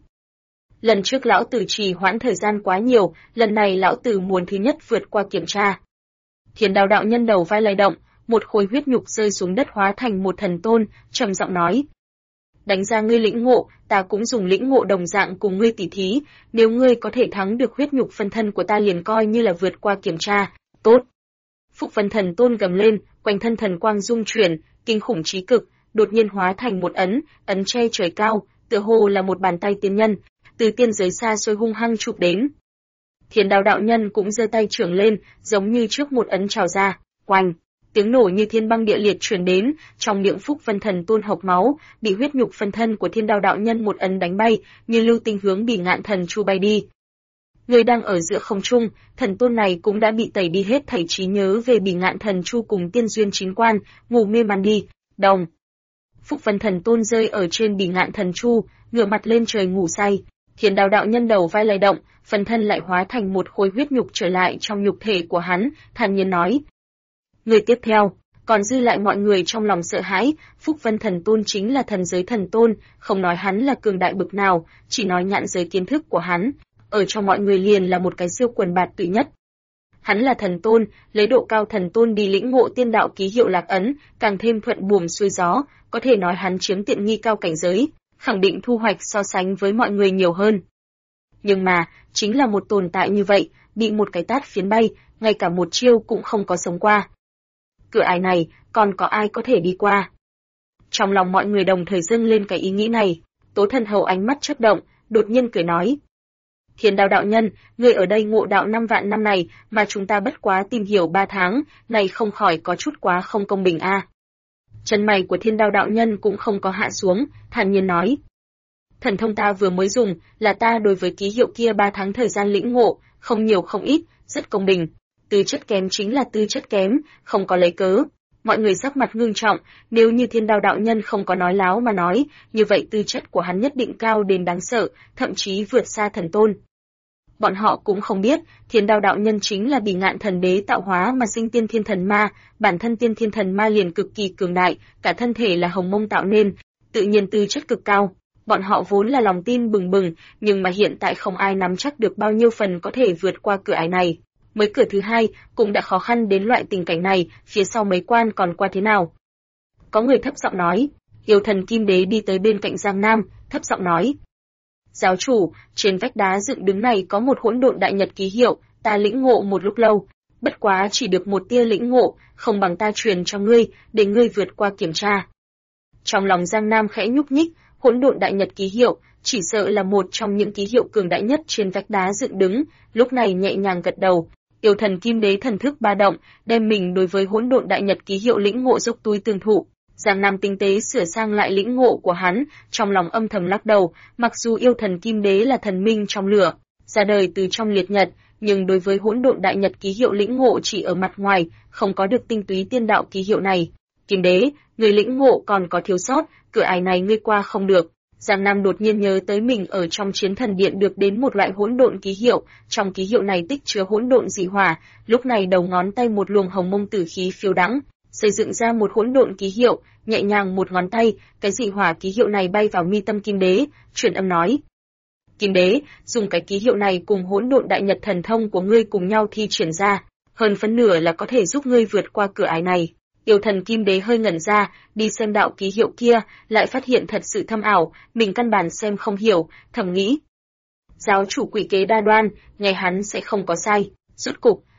Lần trước lão tử trì hoãn thời gian quá nhiều, lần này lão tử muốn thứ nhất vượt qua kiểm tra. Thiên Đao đạo nhân đầu vai lay động, một khối huyết nhục rơi xuống đất hóa thành một thần tôn, trầm giọng nói. Đánh ra ngươi lĩnh ngộ, ta cũng dùng lĩnh ngộ đồng dạng cùng ngươi tỉ thí, nếu ngươi có thể thắng được huyết nhục phân thân của ta liền coi như là vượt qua kiểm tra, tốt. Phúc Vân Thần Tôn gầm lên, quanh thân thần quang dung chuyển, kinh khủng chí cực, đột nhiên hóa thành một ấn che trời cao, tựa hồ là một bàn tay tiên nhân, từ tiên giới xa xôi hung hăng chụp đến. Thiên Đao đạo nhân cũng giơ tay trưởng lên, giống như trước một ấn trào ra, oanh, tiếng nổ như thiên băng địa liệt truyền đến, trong miệng Phúc Vân Thần Tôn hộc máu, bị huyết nhục phân thân của Thiên Đao đạo nhân một ấn đánh bay, như lưu tinh hướng Bỉ Ngạn Thần Chu bay đi. Người đang ở giữa không trung, thần tôn này cũng đã bị tẩy đi hết thảy trí nhớ về Bỉ Ngạn Thần Chu cùng tiên duyên chính quan, ngủ mê man đi. Đồng. Phúc Vân Thần Tôn rơi ở trên Bỉ Ngạn Thần Chu, ngửa mặt lên trời ngủ say. Thiên Đao đạo nhân đầu vai lay động, phần thân lại hóa thành một khối huyết nhục trở lại trong nhục thể của hắn, thản nhiên nói. Người tiếp theo, còn dư lại mọi người trong lòng sợ hãi, Phúc Vân Thần Tôn chính là thần giới thần tôn, không nói hắn là cường đại bực nào, chỉ nói nhãn giới kiến thức của hắn, ở trong mọi người liền là một cái siêu quần bạt tụy nhất. Hắn là thần tôn, lấy độ cao thần tôn đi lĩnh ngộ tiên đạo ký hiệu lạc ấn, càng thêm thuận buồm xuôi gió, có thể nói hắn chiếm tiện nghi cao cảnh giới, khẳng định thu hoạch so sánh với mọi người nhiều hơn. Nhưng mà, chính là một tồn tại như vậy, bị một cái tát phiến bay, ngay cả một chiêu cũng không có sống qua. Cửa ải này, còn có ai có thể đi qua? Trong lòng mọi người đồng thời dâng lên cái ý nghĩ này, Tố Thần Hầu ánh mắt chớp động, đột nhiên cười nói. Thiên Đao đạo nhân, ngươi ở đây ngộ đạo 5 vạn năm này, mà chúng ta bất quá tìm hiểu 3 tháng, này không khỏi có chút quá không công bình a. Chân mày của Thiên Đao đạo nhân cũng không có hạ xuống, thản nhiên nói. Thần thông ta vừa mới dùng, là ta đối với ký hiệu kia 3 tháng thời gian lĩnh ngộ, không nhiều không ít, rất công bình. Tư chất kém chính là tư chất kém, không có lấy cớ. Mọi người sắc mặt ngưng trọng, nếu như Thiên Đao đạo nhân không có nói láo mà nói, như vậy tư chất của hắn nhất định cao đến đáng sợ, thậm chí vượt xa thần tôn. Bọn họ cũng không biết, Thiên Đao đạo nhân chính là Bỉ Ngạn Thần Đế tạo hóa mà sinh tiên thiên thần ma, bản thân tiên thiên thần ma liền cực kỳ cường đại, cả thân thể là hồng mông tạo nên, tự nhiên tư chất cực cao. Bọn họ vốn là lòng tin bừng bừng, nhưng mà hiện tại không ai nắm chắc được bao nhiêu phần có thể vượt qua cửa ải này. Mới cửa thứ 2 cũng đã khó khăn đến loại tình cảnh này, phía sau mấy quan còn qua thế nào? Có người thấp giọng nói. Yêu Thần Kim Đế đi tới bên cạnh Giang Nam, thấp giọng nói. Giáo chủ, trên vách đá dựng đứng này có một hỗn độn đại nhật ký hiệu, ta lĩnh ngộ một lúc lâu, bất quá chỉ được một tia lĩnh ngộ, không bằng ta truyền cho ngươi, để ngươi vượt qua kiểm tra. Trong lòng Giang Nam khẽ nhúc nhích, hỗn độn đại nhật ký hiệu, chỉ sợ là một trong những ký hiệu cường đại nhất trên vách đá dựng đứng, lúc này nhẹ nhàng gật đầu. Yêu Thần Kim Đế thần thức ba động, đem mình đối với hỗn độn đại nhật ký hiệu lĩnh ngộ dốc túi tương thụ. Giang Nam tinh tế sửa sang lại lĩnh ngộ của hắn, trong lòng âm thầm lắc đầu, mặc dù Yêu Thần Kim Đế là thần minh trong lửa, ra đời từ trong liệt nhật, nhưng đối với hỗn độn đại nhật ký hiệu lĩnh ngộ chỉ ở mặt ngoài, không có được tinh túy tiên đạo ký hiệu này. Kim Đế, người lĩnh ngộ còn có thiếu sót, cửa ải này ngươi qua không được. Giang Nam đột nhiên nhớ tới mình ở trong Chiến Thần Điện được đến một loại hỗn độn ký hiệu, trong ký hiệu này tích chứa hỗn độn dị hỏa, lúc này đầu ngón tay một luồng hồng mông tử khí phiêu đãng, xây dựng ra một hỗn độn ký hiệu, nhẹ nhàng một ngón tay, cái dị hỏa ký hiệu này bay vào mi tâm Kim Đế, truyền âm nói: "Kim Đế, dùng cái ký hiệu này cùng hỗn độn đại nhật thần thông của ngươi cùng nhau thi triển ra, hơn phân nửa là có thể giúp ngươi vượt qua cửa ải này." Yêu Thần Kim Đế hơi ngẩn ra, đi xem đạo ký hiệu kia, lại phát hiện thật sự thâm ảo, mình căn bản xem không hiểu, thầm nghĩ: giáo chủ quỷ kế đa đoan, nghe hắn sẽ không có sai. Rốt cục,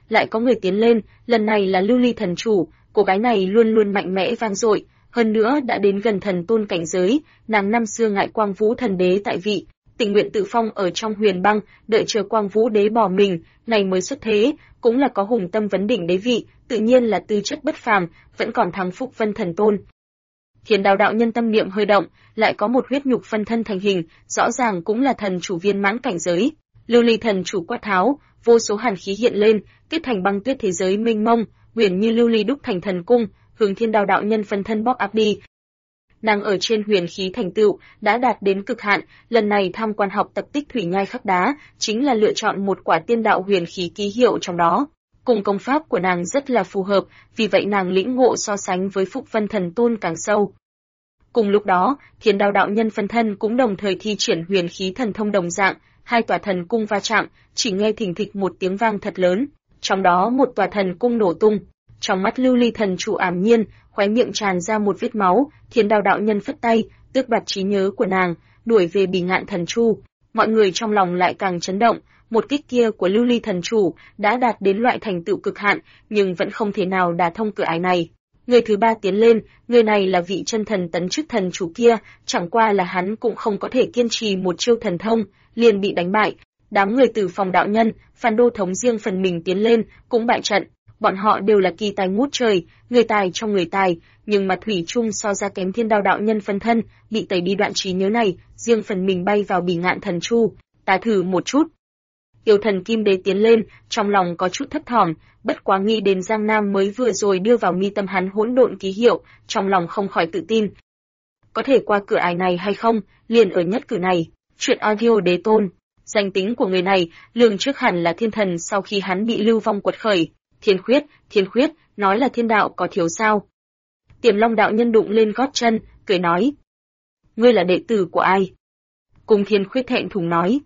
lại có người tiến lên, lần này là Lưu Ly thần chủ, cô gái này luôn luôn mạnh mẽ vang dội, hơn nữa đã đến gần thần tôn cảnh giới, nàng năm xưa ngại Quang Vũ thần đế tại vị, tình nguyện tự phong ở trong huyền băng, đợi chờ Quang Vũ đế bỏ mình, này mới xuất thế, cũng là có hùng tâm vấn đỉnh đế vị, tự nhiên là tư chất bất phàm, vẫn còn thắng Phúc Vân thần tôn. Thiên Đao đạo nhân tâm niệm hơi động, lại có một huyết nhục phân thân thành hình, rõ ràng cũng là thần chủ viên mãn cảnh giới. Lưu Ly thần chủ quát tháo, vô số hàn khí hiện lên, kết thành băng tuyết thế giới mênh mông, huyền như lưu ly đúc thành thần cung, hướng Thiên Đao đạo nhân phân thân bóp áp đi. Nàng ở trên huyền khí thành tựu đã đạt đến cực hạn, lần này tham quan học tập tích thủy nhai khắc đá, chính là lựa chọn một quả tiên đạo huyền khí ký hiệu trong đó. Cùng công pháp của nàng rất là phù hợp, vì vậy nàng lĩnh ngộ so sánh với Phúc Vân thần tôn càng sâu. Cùng lúc đó, Thiên Đao đạo nhân phân thân cũng đồng thời thi triển huyền khí thần thông đồng dạng, hai tòa thần cung va chạm, chỉ nghe thình thịch một tiếng vang thật lớn, trong đó một tòa thần cung nổ tung. Trong mắt Lưu Ly thần chủ ảm nhiên, khóe miệng tràn ra một vết máu, Thiên Đao đạo nhân phất tay, tước đoạt trí nhớ của nàng, đuổi về Bỉ Ngạn thần chu. Mọi người trong lòng lại càng chấn động, một kích kia của Lưu Ly thần chủ đã đạt đến loại thành tựu cực hạn, nhưng vẫn không thể nào đả thông cửa ải này. Người thứ ba tiến lên, người này là vị chân thần tấn chức thần chủ kia, chẳng qua là hắn cũng không có thể kiên trì một chiêu thần thông, liền bị đánh bại. Đám người từ phòng đạo nhân, Phan Đô thống riêng phần mình tiến lên, cũng bại trận. Bọn họ đều là kỳ tài ngút trời, người tài trong người tài, nhưng mà thủy chung so ra kém Thiên Đao đạo nhân phân thân, bị tẩy đi đoạn trí nhớ này, riêng phần mình bay vào Bỉ Ngạn thần chu. Ta thử một chút. Yêu thần Kim Đế tiến lên, trong lòng có chút thấp thỏm, bất quá nghĩ đến Giang Nam mới vừa rồi đưa vào mi tâm hắn hỗn độn ký hiệu, trong lòng không khỏi tự tin. Có thể qua cửa ải này hay không, liền ở nhất cử này. Chuyện audio đế tôn. Danh tính của người này, lường trước hẳn là thiên thần sau khi hắn bị lưu vong quật khởi. Thiên khuyết, nói là thiên đạo có thiếu sao. Tiềm Long đạo nhân đụng lên gót chân, cười nói. Ngươi là đệ tử của ai? Cùng Thiên khuyết thẹn thùng nói.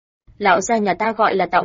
Lão gia nhà ta gọi là Tạo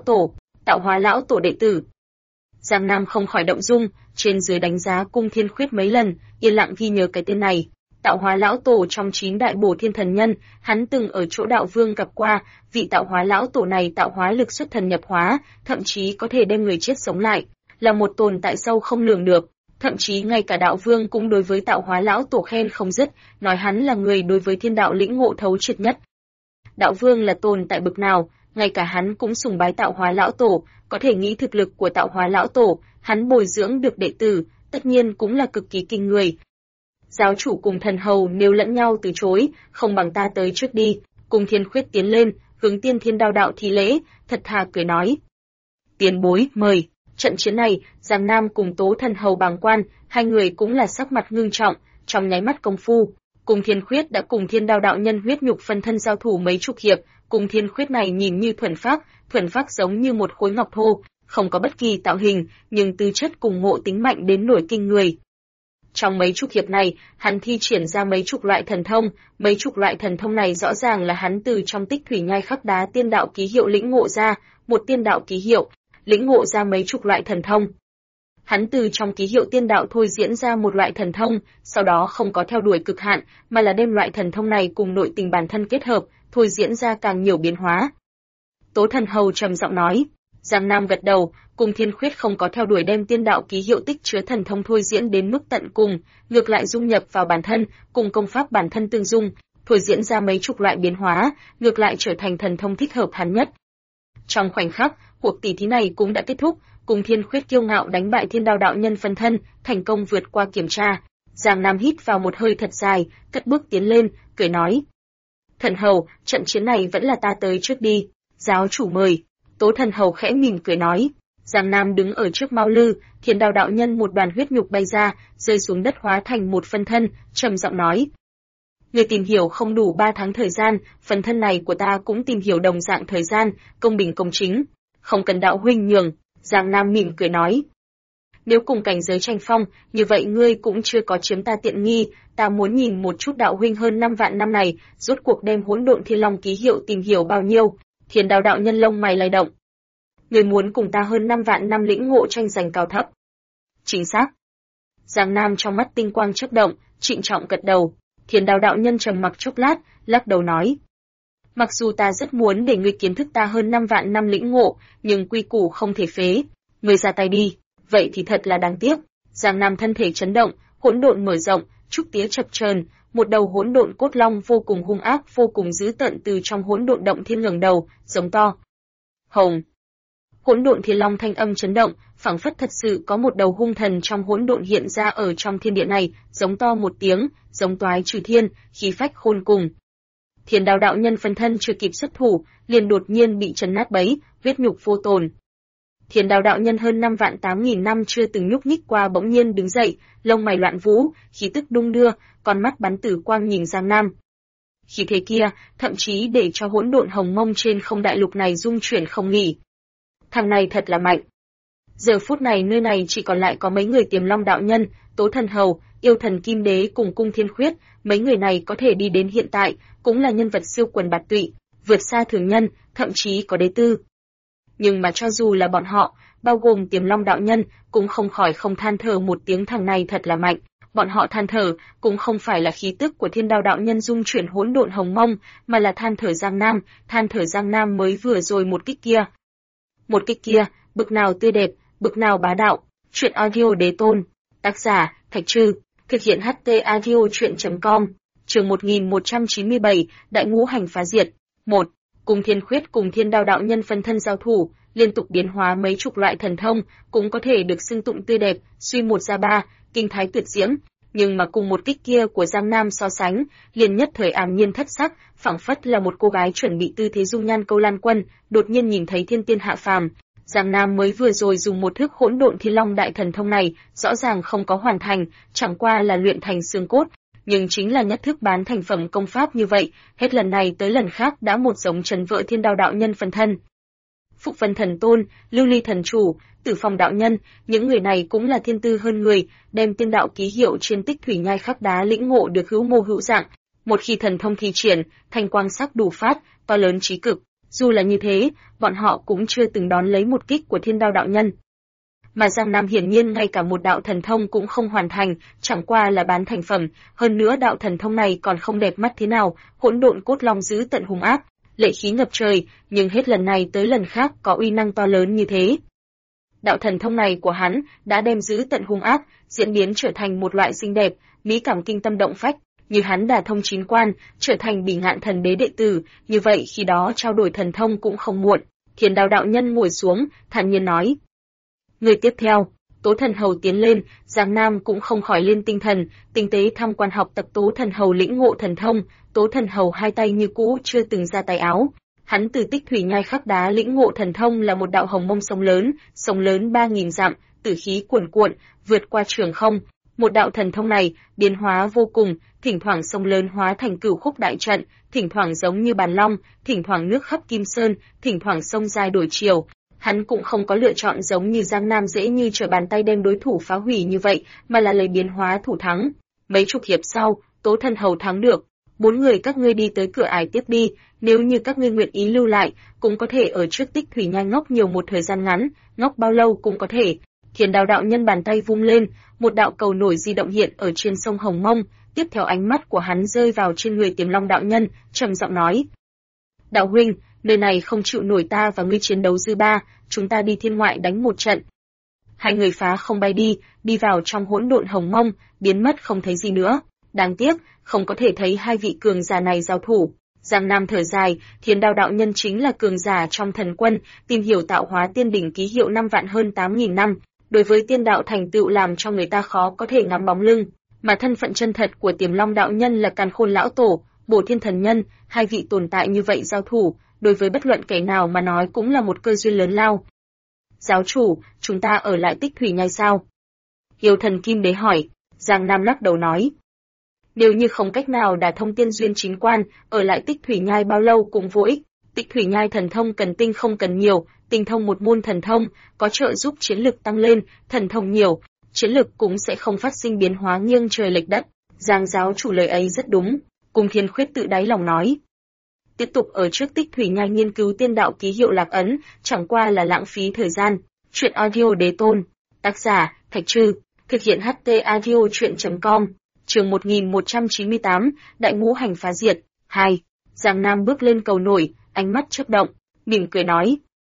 Hóa lão tổ đệ tử. Giang Nam không khỏi động dung, trên dưới đánh giá Cung Thiên khuyết mấy lần, yên lặng ghi nhớ cái tên này. Tạo Hóa lão tổ trong 9 đại bổ thiên thần nhân, hắn từng ở chỗ đạo vương gặp qua, vị Tạo Hóa lão tổ này tạo hóa lực xuất thần nhập hóa, thậm chí có thể đem người chết sống lại, là một tồn tại sâu không lường được. Thậm chí ngay cả đạo vương cũng đối với Tạo Hóa lão tổ khen không dứt, nói hắn là người đối với thiên đạo lĩnh ngộ thấu triệt nhất. Đạo vương là tồn tại bực nào, ngay cả hắn cũng sùng bái Tạo Hóa lão tổ, có thể nghĩ thực lực của Tạo Hóa lão tổ, hắn bồi dưỡng được đệ tử, tất nhiên cũng là cực kỳ kinh người. Giáo chủ cùng thần hầu nếu lẫn nhau từ chối, không bằng ta tới trước đi. Cùng Thiên khuyết tiến lên, hướng Tiên Thiên Đao đạo thi lễ, thật thà cười nói: Tiền bối, mời. Trận chiến này, Giang Nam cùng Tố thần hầu bàng quan, hai người cũng là sắc mặt ngưng trọng, trong nháy mắt công phu, Cùng Thiên khuyết đã cùng Thiên Đao đạo nhân huyết nhục phân thân giao thủ mấy chục hiệp. Cùng Thiên khuyết này nhìn như thuần phác giống như một khối ngọc thô, không có bất kỳ tạo hình, nhưng tư chất cùng ngộ tính mạnh đến nổi kinh người. Trong mấy chục hiệp này, hắn thi triển ra mấy chục loại thần thông này rõ ràng là hắn từ trong tích thủy nhai khắc đá tiên đạo ký hiệu lĩnh ngộ ra, một tiên đạo ký hiệu, lĩnh ngộ ra mấy chục loại thần thông. Hắn từ trong ký hiệu tiên đạo thôi diễn ra một loại thần thông, sau đó không có theo đuổi cực hạn, mà là đem loại thần thông này cùng nội tình bản thân kết hợp, thôi diễn ra càng nhiều biến hóa. Tố thần hầu trầm giọng nói. Giang Nam gật đầu, Cùng Thiên khuyết không có theo đuổi đem tiên đạo ký hiệu tích chứa thần thông thôi diễn đến mức tận cùng, ngược lại dung nhập vào bản thân, cùng công pháp bản thân tương dung, thôi diễn ra mấy chục loại biến hóa, ngược lại trở thành thần thông thích hợp hắn nhất. Trong khoảnh khắc, cuộc tỷ thí này cũng đã kết thúc, Cùng Thiên khuyết kiêu ngạo đánh bại Thiên Đao đạo nhân phân thân, thành công vượt qua kiểm tra. Giang Nam hít vào một hơi thật dài, cất bước tiến lên, cười nói: Thần hầu, trận chiến này vẫn là ta tới trước đi. Giáo chủ mời. Tố thần hầu khẽ mỉm cười nói. Giang Nam đứng ở trước Mao Lư, Thiên Đao đạo nhân một đoàn huyết nhục bay ra, rơi xuống đất hóa thành một phân thân, trầm giọng nói: Người tìm hiểu không đủ 3 tháng thời gian, phân thân này của ta cũng tìm hiểu đồng dạng thời gian, công bình công chính, không cần đạo huynh nhường. Giang Nam mỉm cười nói: Nếu cùng cảnh giới tranh phong, như vậy ngươi cũng chưa có chiếm ta tiện nghi, ta muốn nhìn một chút đạo huynh hơn 5 vạn năm này, rốt cuộc đem hỗn độn thiên long ký hiệu tìm hiểu bao nhiêu. Thiên Đao đạo nhân lông mày lay động. Người muốn cùng ta hơn 5 vạn năm lĩnh ngộ tranh giành cao thấp. Chính xác. Giang Nam trong mắt tinh quang chớp động, trịnh trọng gật đầu. Thiên Đao đạo nhân trầm mặc chốc lát, lắc đầu nói: Mặc dù ta rất muốn để ngươi kiến thức ta hơn 5 vạn năm lĩnh ngộ, nhưng quy củ không thể phế. Ngươi ra tay đi, vậy thì thật là đáng tiếc. Giang Nam thân thể chấn động, hỗn độn mở rộng, trúc tía chập chờn, một đầu hỗn độn cốt long vô cùng hung ác, vô cùng dữ tợn từ trong hỗn độn động thiên ngẩng đầu, giống to. Hồng. Hỗn độn thiên long thanh âm chấn động, phảng phất thật sự có một đầu hung thần trong hỗn độn hiện ra ở trong thiên địa này, giống to một tiếng, giống toái trừ thiên, khí phách khôn cùng. Thiên Đao đạo nhân phân thân chưa kịp xuất thủ, liền đột nhiên bị chấn nát bấy, huyết nhục vô tồn. Thiên Đao đạo nhân hơn 5.800.000 năm chưa từng nhúc nhích qua bỗng nhiên đứng dậy, lông mày loạn vũ, khí tức đung đưa, con mắt bắn tử quang nhìn Giang Nam. Khí thế kia, thậm chí để cho hỗn độn hồng mông trên không đại lục này rung chuyển không nghỉ. Thằng này thật là mạnh. Giờ phút này nơi này chỉ còn lại có mấy người Tiềm Long đạo nhân, Tố Thần Hầu, Yêu Thần Kim Đế cùng Cung Thiên Khuyết, mấy người này có thể đi đến hiện tại, cũng là nhân vật siêu quần bạt tụy, vượt xa thường nhân, thậm chí có đế tư. Nhưng mà cho dù là bọn họ, bao gồm Tiềm Long đạo nhân, cũng không khỏi không than thở một tiếng, thằng này thật là mạnh. Bọn họ than thở, cũng không phải là khí tức của Thiên Đao đạo nhân dung chuyển hỗn độn hồng mông, mà là than thở Giang Nam mới vừa rồi một kích kia. Một kích kia, bực nào tươi đẹp, bực nào bá đạo. Truyện audio đế tôn. Tác giả, Thạch Trư. Thực hiện HT audio truyện.com. Chương 1197, Đại ngũ hành phá diệt. 1. Cùng Thiên Khuyết cùng Thiên Đao đạo nhân phân thân giao thủ, liên tục biến hóa mấy chục loại thần thông, cũng có thể được xưng tụng tươi đẹp, suy một ra ba, kinh thái tuyệt diễm. Nhưng mà cùng một kích kia của Giang Nam so sánh, liền nhất thời ảm nhiên thất sắc, phảng phất là một cô gái chuẩn bị tư thế dung nhan câu lan quân, đột nhiên nhìn thấy thiên tiên hạ phàm. Giang Nam mới vừa rồi dùng một thức hỗn độn thiên long đại thần thông này, rõ ràng không có hoàn thành, chẳng qua là luyện thành xương cốt, nhưng chính là nhất thức bán thành phẩm công pháp như vậy, hết lần này tới lần khác đã một giống trấn vỡ Thiên Đao đạo nhân phân thân. Phúc Vân thần tôn, Lưu Ly thần chủ, Tử Phong đạo nhân, những người này cũng là thiên tư hơn người, đem tiên đạo ký hiệu trên tích thủy nhai khắc đá lĩnh ngộ được hữu mô hữu dạng, một khi thần thông thi triển, thanh quang sắc đủ phát, to lớn trí cực. Dù là như thế, bọn họ cũng chưa từng đón lấy một kích của Thiên Đao đạo nhân. Mà Giang Nam hiển nhiên ngay cả một đạo thần thông cũng không hoàn thành, chẳng qua là bán thành phẩm, hơn nữa đạo thần thông này còn không đẹp mắt thế nào, hỗn độn cốt long dữ tận hung ác, lệ khí ngập trời, nhưng hết lần này tới lần khác có uy năng to lớn như thế. Đạo thần thông này của hắn đã đem dữ tận hung ác diễn biến trở thành một loại xinh đẹp, mỹ cảm kinh tâm động phách, như hắn đả thông 9 quan, trở thành Bỉ Ngạn thần đế đệ tử, như vậy khi đó trao đổi thần thông cũng không muộn. Thiên Đao đạo nhân ngồi xuống, thản nhiên nói: "Người tiếp theo." Tố Thần Hầu tiến lên, Giang Nam cũng không khỏi lên tinh thần, tinh tế tham quan học tập Tố Thần Hầu lĩnh ngộ thần thông. Tố Thần Hầu hai tay như cũ chưa từng ra tay áo. Hắn từ tích thủy nhai khắc đá lĩnh ngộ thần thông là một đạo hồng mông sông lớn 3000 dặm, tử khí cuồn cuộn, vượt qua trường không. Một đạo thần thông này biến hóa vô cùng, thỉnh thoảng sông lớn hóa thành cửu khúc đại trận, thỉnh thoảng giống như bàn long, thỉnh thoảng nước khắp kim sơn, thỉnh thoảng sông dài đổi chiều. Hắn cũng không có lựa chọn giống như Giang Nam dễ như trở bàn tay đem đối thủ phá hủy như vậy, mà là lấy biến hóa thủ thắng. Mấy chục hiệp sau, Tố Thần Hầu thắng được. 4 người các ngươi đi tới cửa ải tiếp đi, nếu như các ngươi nguyện ý lưu lại, cũng có thể ở trước tích thủy nhai ngốc nhiều một thời gian ngắn, ngốc bao lâu cũng có thể. Thiên Đao đạo nhân bàn tay vung lên, một đạo cầu nổi di động hiện ở trên sông Hồng Mông, tiếp theo ánh mắt của hắn rơi vào trên người Tiềm Long đạo nhân, trầm giọng nói: "Đạo huynh, nơi này không chịu nổi ta và ngươi chiến đấu dư ba, chúng ta đi thiên ngoại đánh một trận." Hai người phá không bay đi vào trong hỗn độn Hồng Mông, biến mất không thấy gì nữa. Đáng tiếc, không có thể thấy hai vị cường giả này giao thủ. Giang Nam thở dài, Thiên Đao đạo nhân chính là cường giả trong thần quân, tìm hiểu tạo hóa tiên đỉnh ký hiệu 5 vạn hơn 8000 năm, đối với tiên đạo thành tựu làm cho người ta khó có thể ngắm bóng lưng, mà thân phận chân thật của Tiềm Long đạo nhân là Càn Khôn lão tổ, Bổ Thiên thần nhân, hai vị tồn tại như vậy giao thủ, đối với bất luận kẻ nào mà nói cũng là một cơ duyên lớn lao. "Giáo chủ, chúng ta ở lại tích thủy nhai sao?" Yêu Thần Kim Đế hỏi. Giang Nam lắc đầu nói: "Nếu như không cách nào đả thông tiên duyên chính quan, ở lại tích thủy nhai bao lâu cũng vô ích. Tích thủy nhai thần thông cần tinh không cần nhiều, tinh thông một môn thần thông, có trợ giúp chiến lực tăng lên, thần thông nhiều, chiến lực cũng sẽ không phát sinh biến hóa nghiêng trời lệch đất." Giang giáo chủ lời ấy rất đúng, Cung Thiên Khuyết tự đáy lòng nói. Tiếp tục ở trước tích thủy nhai nghiên cứu tiên đạo ký hiệu lạc ấn, chẳng qua là lãng phí thời gian. Truyện audio đế tôn. Tác giả, Thạch Trư. Thực hiện HT audio truyện.com. Chương 1198, Đại ngũ hành phá diệt. 2. Giang Nam bước lên cầu nổi, ánh mắt chớp động, mỉm cười nói: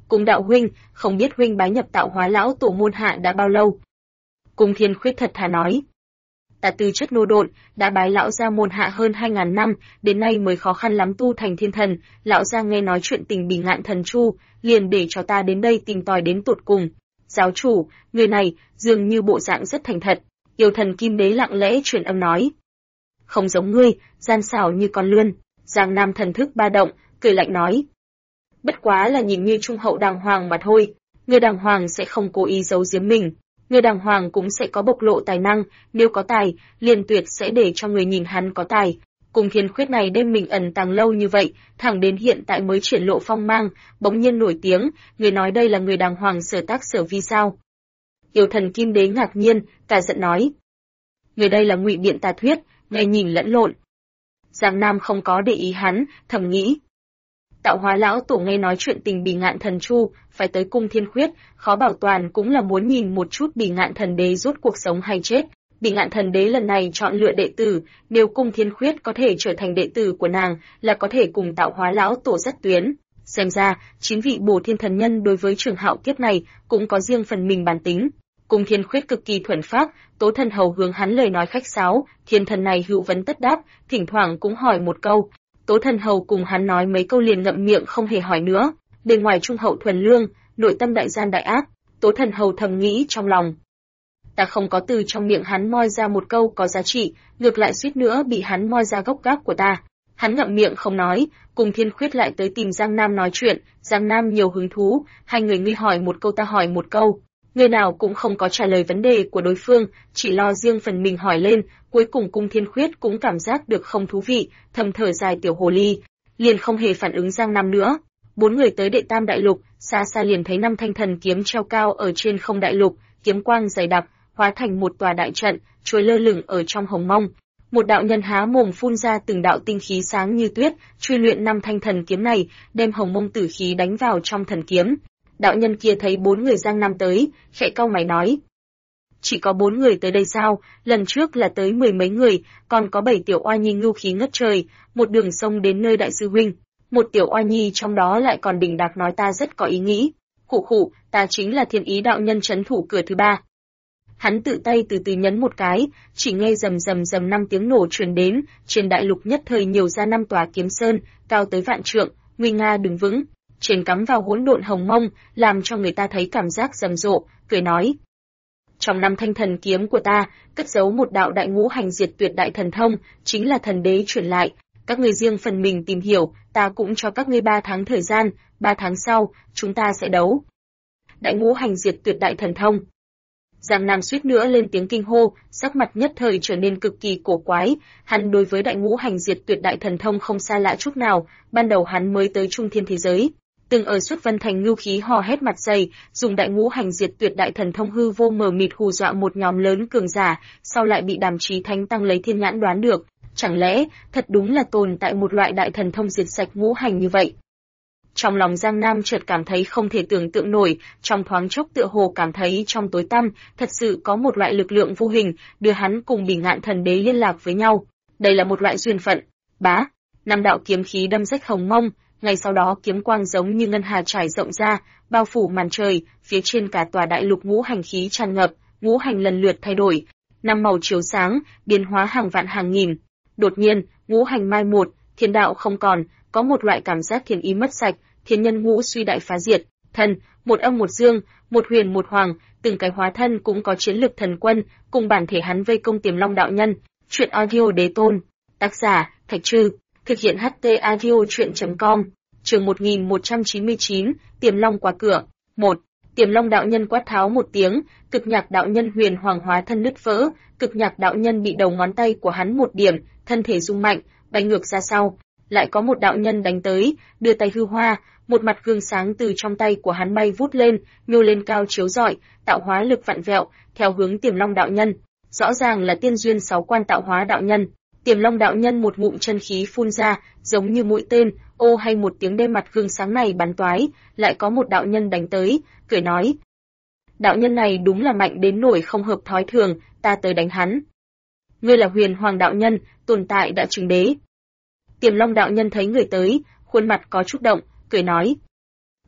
Cung đạo huynh, không biết huynh bái nhập Tạo Hóa lão tổ môn hạ đã bao lâu? Cung Thiên Khuyết thật thà nói. Ta tư chất nô độn, đã bái lão gia môn hạ hơn 2000 năm, đến nay mới khó khăn lắm tu thành thiên thần, lão gia nghe nói chuyện tình Bỉ Ngạn Thần Chu, liền để cho ta đến đây tìm tòi đến tột cùng. Giáo chủ, người này dường như bộ dạng rất thành thật. Yêu thần Kim Đế lặng lẽ truyền âm nói. Không giống ngươi, gian xảo như con lươn. Giang Nam thần thức ba động, cười lạnh nói. Bất quá là nhìn như trung hậu đàng hoàng mà thôi, người đàng hoàng sẽ không cố ý giấu giếm mình. Người đàng hoàng cũng sẽ có bộc lộ tài năng, nếu có tài, liền tuyệt sẽ để cho người nhìn hắn có tài. Cung Thiên Khuyết này đem mình ẩn tàng lâu như vậy, thẳng đến hiện tại mới triển lộ phong mang, bỗng nhiên nổi tiếng, người nói đây là người đàng hoàng sở tác sở vi sao? Yêu thần Kim Đế ngạc nhiên, cả giận nói. Người đây là ngụy biện tà thuyết, nghe nhìn lẫn lộn. Giang Nam không có để ý hắn, thầm nghĩ. Tạo Hóa lão tổ nghe nói chuyện tình Bỉ Ngạn Thần Chu, phải tới Cung Thiên Khuyết, khó bảo toàn cũng là muốn nhìn một chút Bỉ Ngạn Thần Đế rốt cuộc sống hay chết. Bỉ Ngạn Thần Đế lần này chọn lựa đệ tử, nếu Cung Thiên Khuyết có thể trở thành đệ tử của nàng, là có thể cùng Tạo Hóa lão tổ dắt tuyến. Xem ra, 9 vị Bổ Thiên thần nhân đối với trường hạo kiếp này cũng có riêng phần mình bản tính. Cung Thiên Khuyết cực kỳ thuần phác, Tố Thần Hầu hướng hắn lời nói khách sáo, thiên thần này hữu vấn tất đáp, thỉnh thoảng cũng hỏi một câu. Tố Thần Hầu cùng hắn nói mấy câu liền ngậm miệng không hề hỏi nữa, bên ngoài trung hậu thuần lương, nội tâm đại gian đại ác. Tố Thần Hầu thầm nghĩ trong lòng. Ta không có từ trong miệng hắn moi ra một câu có giá trị, ngược lại suýt nữa bị hắn moi ra gốc gác của ta. Hắn ngậm miệng không nói, cùng Thiên Khuyết lại tới tìm Giang Nam nói chuyện, Giang Nam nhiều hứng thú, hai người ngươi hỏi một câu ta hỏi một câu. Người nào cũng không có trả lời vấn đề của đối phương, chỉ lo riêng phần mình hỏi lên, cuối cùng Cung Thiên Khuyết cũng cảm giác được không thú vị, thầm thở dài tiểu hồ ly, liền không hề phản ứng Giang Nam nữa. Bốn người tới Đệ Tam Đại Lục, xa xa liền thấy 5 thanh thần kiếm treo cao ở trên không đại lục, kiếm quang dày đặc, hóa thành một tòa đại trận, trôi lơ lửng ở trong hồng mông. Một đạo nhân há mồm phun ra từng đạo tinh khí sáng như tuyết, truy luyện 5 thanh thần kiếm này, đem hồng mông tử khí đánh vào trong thần kiếm. Đạo nhân kia thấy 4 người Giang Nam tới, khẽ cau mày nói. Chỉ có 4 người tới đây sao, lần trước là tới 10 mấy người, còn có 7 tiểu oa nhi ngưu khí ngất trời, một đường sông đến nơi đại sư huynh. Một tiểu oa nhi trong đó lại còn đỉnh đạc nói ta rất có ý nghĩ. Khụ khụ, ta chính là Thiên Ý đạo nhân trấn thủ cửa thứ 3. Hắn tự tay từ từ nhấn một cái, chỉ nghe rầm rầm rầm 5 tiếng nổ truyền đến, trên đại lục nhất thời nhiều ra 5 tòa kiếm sơn, cao tới vạn trượng, nguy nga đứng vững. Trên cắm vào hỗn độn hồng mông, làm cho người ta thấy cảm giác rầm rộ, cười nói. Trong 5 thanh thần kiếm của ta, cất giấu một đạo đại ngũ hành diệt tuyệt đại thần thông, chính là thần đế truyền lại. Các ngươi riêng phần mình tìm hiểu, ta cũng cho các ngươi 3 tháng thời gian, 3 tháng sau, chúng ta sẽ đấu. Đại ngũ hành diệt tuyệt đại thần thông. Giang Nam suýt nữa lên tiếng kinh hô, sắc mặt nhất thời trở nên cực kỳ cổ quái, hắn đối với đại ngũ hành diệt tuyệt đại thần thông không xa lạ chút nào, ban đầu hắn mới tới trung thiên thế giới. Từng ở Xuất Vân Thành ngưu khí hò hét mặt dày, dùng đại ngũ hành diệt tuyệt đại thần thông hư vô mờ mịt hù dọa một nhóm lớn cường giả, sau lại bị Đàm Chí Thánh Tăng lấy thiên nhãn đoán được, chẳng lẽ thật đúng là tồn tại một loại đại thần thông diệt sạch ngũ hành như vậy? Trong lòng Giang Nam chợt cảm thấy không thể tưởng tượng nổi, trong thoáng chốc tựa hồ cảm thấy trong tối tăm, thật sự có một loại lực lượng vô hình đưa hắn cùng Bỉ Ngạn Thần Đế liên lạc với nhau. Đây là một loại duyên phận. Bá, 5 đạo kiếm khí đâm rách hồng mông. Ngay sau đó kiếm quang giống như ngân hà trải rộng ra, bao phủ màn trời, phía trên cả tòa đại lục ngũ hành khí tràn ngập, ngũ hành lần lượt thay đổi, 5 màu chiếu sáng, biến hóa hàng vạn hàng nghìn. Đột nhiên, ngũ hành mai một, thiên đạo không còn, có một loại cảm giác thiên ý mất sạch, thiên nhân ngũ suy đại phá diệt, thần, một âm một dương, một huyền một hoàng, từng cái hóa thân cũng có chiến lực thần quân, cùng bản thể hắn vây công Tiềm Long đạo nhân. Truyện audio đế tôn, tác giả Thạch Trư. Thực hiện HT audio truyện.com, chương 1199, Tiềm Long qua cửa. 1. Tiềm Long đạo nhân quát tháo một tiếng, Cực Nhạc đạo nhân huyền hoàng hóa thân nứt vỡ, Cực Nhạc đạo nhân bị đầu ngón tay của hắn một điểm, thân thể rung mạnh, bay ngược ra sau. Lại có một đạo nhân đánh tới, đưa tay hư hoa, một mặt gương sáng từ trong tay của hắn bay vút lên, nhô lên cao chiếu rọi, tạo hóa lực vặn vẹo, theo hướng Tiềm Long đạo nhân. Rõ ràng là tiên duyên 6 quan tạo hóa đạo nhân. Tiềm Long đạo nhân một ngụm chân khí phun ra, giống như mũi tên, ô hay một tiếng đem mặt gương sáng này bắn toái, lại có một đạo nhân đánh tới, cười nói. Đạo nhân này đúng là mạnh đến nỗi không hợp thói thường, ta tới đánh hắn. Ngươi là huyền hoàng đạo nhân, tồn tại đã chứng đế. Tiềm Long đạo nhân thấy người tới, khuôn mặt có chút động, cười nói.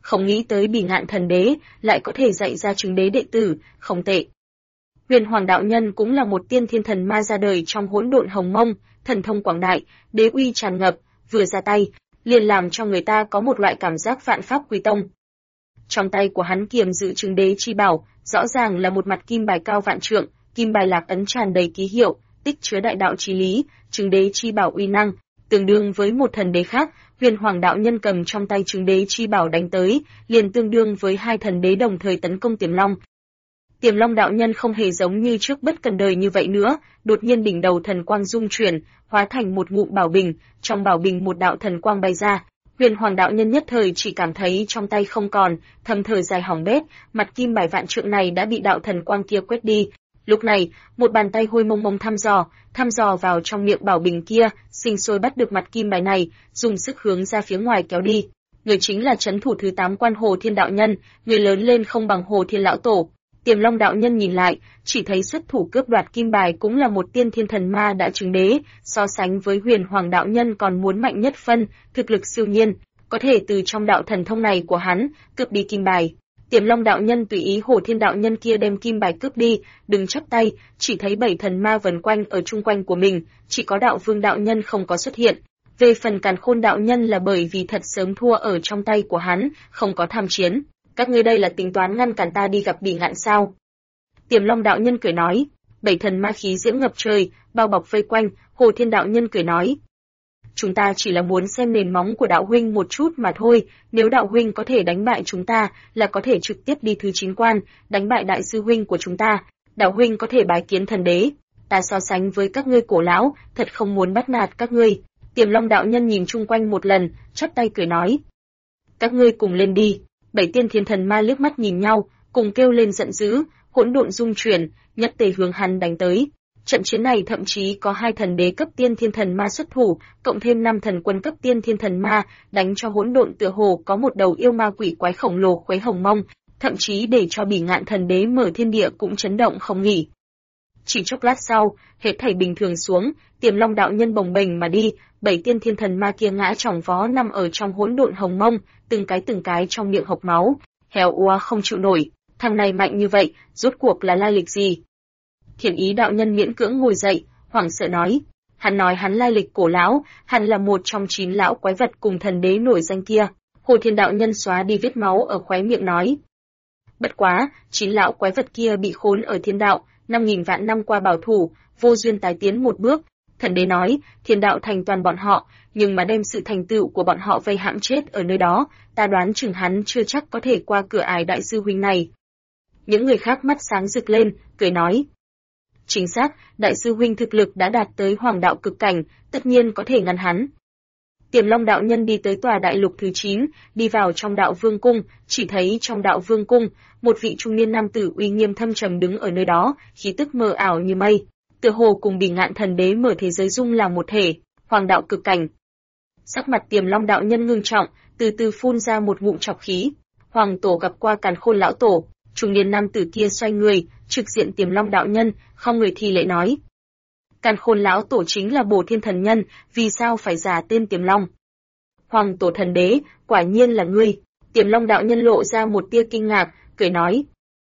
không nghĩ tới Bỉ Ngạn Thần Đế lại có thể dạy ra chứng đế đệ tử, không tệ. Huyền Hoàng đạo nhân cũng là một tiên thiên thần ma ra đời trong hỗn độn hồng mông, thần thông quảng đại, đế uy tràn ngập, vừa ra tay, liền làm cho người ta có một loại cảm giác vạn pháp quy tông. Trong tay của hắn kiềm giữ chứng đế chi bảo, rõ ràng là một mặt kim bài cao vạn trượng, kim bài lạc ấn tràn đầy ký hiệu, tích chứa đại đạo chí lý, chứng đế chi bảo uy năng, tương đương với một thần đế khác. Huyền Hoàng đạo nhân cầm trong tay chứng đế chi bảo đánh tới, liền tương đương với hai thần đế đồng thời tấn công Tiềm Long. Tiềm Long đạo nhân không hề giống như trước bất cần đời như vậy nữa, đột nhiên đỉnh đầu thần quang dung chuyển, hóa thành một ngụm bảo bình, trong bảo bình một đạo thần quang bay ra. Huyền Hoàng đạo nhân nhất thời chỉ cảm thấy trong tay không còn, thầm thở dài hỏng bét, mặt kim bài vạn trượng này đã bị đạo thần quang kia quét đi. Lúc này, một bàn tay hôi mông mông thăm dò vào trong miệng bảo bình kia, sinh sôi bắt được mặt kim bài này, dùng sức hướng ra phía ngoài kéo đi. Người chính là trấn thủ thứ 8 quan Hồ Thiên đạo nhân, người lớn lên không bằng Hồ Thiên lão tổ. Tiềm Long đạo nhân nhìn lại, chỉ thấy xuất thủ cướp đoạt kim bài cũng là một tiên thiên thần ma đã chứng đế, so sánh với Huyền Hoàng đạo nhân còn muốn mạnh nhất phân, thực lực siêu nhiên, có thể từ trong đạo thần thông này của hắn cướp đi kim bài. Tiềm Long đạo nhân tùy ý Hồ Thiên đạo nhân kia đem kim bài cướp đi, đừng chắp tay, chỉ thấy 7 thần ma vần quanh ở chung quanh của mình, chỉ có Đạo Vương đạo nhân không có xuất hiện. Về phần Càn Khôn đạo nhân là bởi vì thật sớm thua ở trong tay của hắn, không có tham chiến. Các ngươi đây là tính toán ngăn cản ta đi gặp Bỉ Ngạn sao? Tiềm Long đạo nhân cười nói. 7 thần ma khí diễm ngập trời, bao bọc vây quanh. Hồ Thiên đạo nhân cười nói. Chúng ta chỉ là muốn xem nền móng của đạo huynh một chút mà thôi, nếu đạo huynh có thể đánh bại chúng ta, là có thể trực tiếp đi thứ 9 quan, đánh bại đại sư huynh của chúng ta, đạo huynh có thể bái kiến thần đế. Ta so sánh với các ngươi cổ lão, thật không muốn bắt nạt các ngươi. Tiềm Long đạo nhân nhìn chung quanh một lần, chắp tay cười nói. Các ngươi cùng lên đi. 7 tiên thiên thần ma liếc mắt nhìn nhau, cùng kêu lên giận dữ, hỗn độn dung chuyển, nhất tề hướng hắn đánh tới. Trận chiến này thậm chí có 2 thần đế cấp tiên thiên thần ma xuất thủ, cộng thêm 5 thần quân cấp tiên thiên thần ma, đánh cho hỗn độn tựa hồ có một đầu yêu ma quỷ quái khổng lồ khuấy hồng mông, thậm chí để cho Bỉ Ngạn thần đế mở thiên địa cũng chấn động không nghỉ. Chỉ chốc lát sau, hết thảy bình thường xuống, Tiềm Long đạo nhân bồng bềnh mà đi, 7 tiên thiên thần ma kia ngã chỏng vó nằm ở trong hỗn độn hồng mông, từng cái trong miệng hộc máu, héo úa không chịu nổi. Thằng này mạnh như vậy, rốt cuộc là lai lịch gì? Thiền Ý đạo nhân miễn cưỡng ngồi dậy, hoảng sợ nói. Hắn nói hắn lai lịch cổ lão, hắn là một trong 9 lão quái vật cùng thần đế nổi danh kia. Hồ Thiên đạo nhân xóa đi vết máu ở khóe miệng nói. Bất quá, 9 lão quái vật kia bị khốn ở thiên đạo, 5.000 vạn năm qua bảo thủ, vô duyên tái tiến một bước. Thần đế nói, thiên đạo thành toàn bọn họ, nhưng mà đem sự thành tựu của bọn họ vây hãm chết ở nơi đó, ta đoán chừng hắn chưa chắc có thể qua cửa ải đại sư huynh này. Những người khác mắt sáng rực lên, cười nói. Chính xác, đại sư huynh thực lực đã đạt tới hoàng đạo cực cảnh, tất nhiên có thể ngăn hắn. Tiềm Long đạo nhân đi tới tòa đại lục thứ 9, đi vào trong đạo vương cung, chỉ thấy trong đạo vương cung, một vị trung niên nam tử uy nghiêm thâm trầm đứng ở nơi đó, khí tức mờ ảo như mây, tựa hồ cùng Bỉ Ngạn thần đế mở thế giới dung làm một thể, hoàng đạo cực cảnh. Sắc mặt Tiềm Long đạo nhân ngưng trọng, từ từ phun ra một ngụm trọc khí. Hoàng tổ gặp qua Càn Khôn lão tổ, trung niên nam tử kia xoay người, trực diện Tiềm Long đạo nhân, không người thi lễ nói. Càn Khôn lão tổ chính là Bổ Thiên thần nhân, vì sao phải giả tên Tiềm Long? Hoàng tổ thần đế, quả nhiên là ngươi. Tiềm Long đạo nhân lộ ra một tia kinh ngạc, cười nói.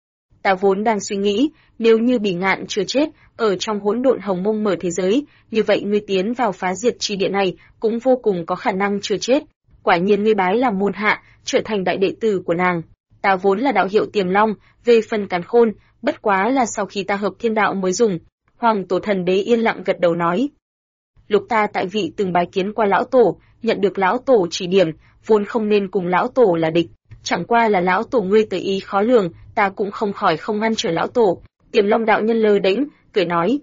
Ta vốn đang suy nghĩ, nếu như Bỉ Ngạn chưa chết, ở trong hỗn độn hồng mông mở thế giới, như vậy ngươi tiến vào phá diệt chi địa này, cũng vô cùng có khả năng chưa chết. Quả nhiên ngươi bái làm môn hạ, trở thành đại đệ tử của nàng. Ta vốn là đạo hiệu Tiềm Long, về phần Càn Khôn, bất quá là sau khi ta hợp thiên đạo mới dùng. Hoàng tổ thần đế yên lặng gật đầu nói. Lúc ta tại vị từng bái kiến qua lão tổ, nhận được lão tổ chỉ điểm, vốn không nên cùng lão tổ là địch. Chẳng qua là lão tổ ngươi tới ý khó lường, ta cũng không khỏi không ngăn trở lão tổ. Tiềm Long đạo nhân lơ đễnh, cười nói.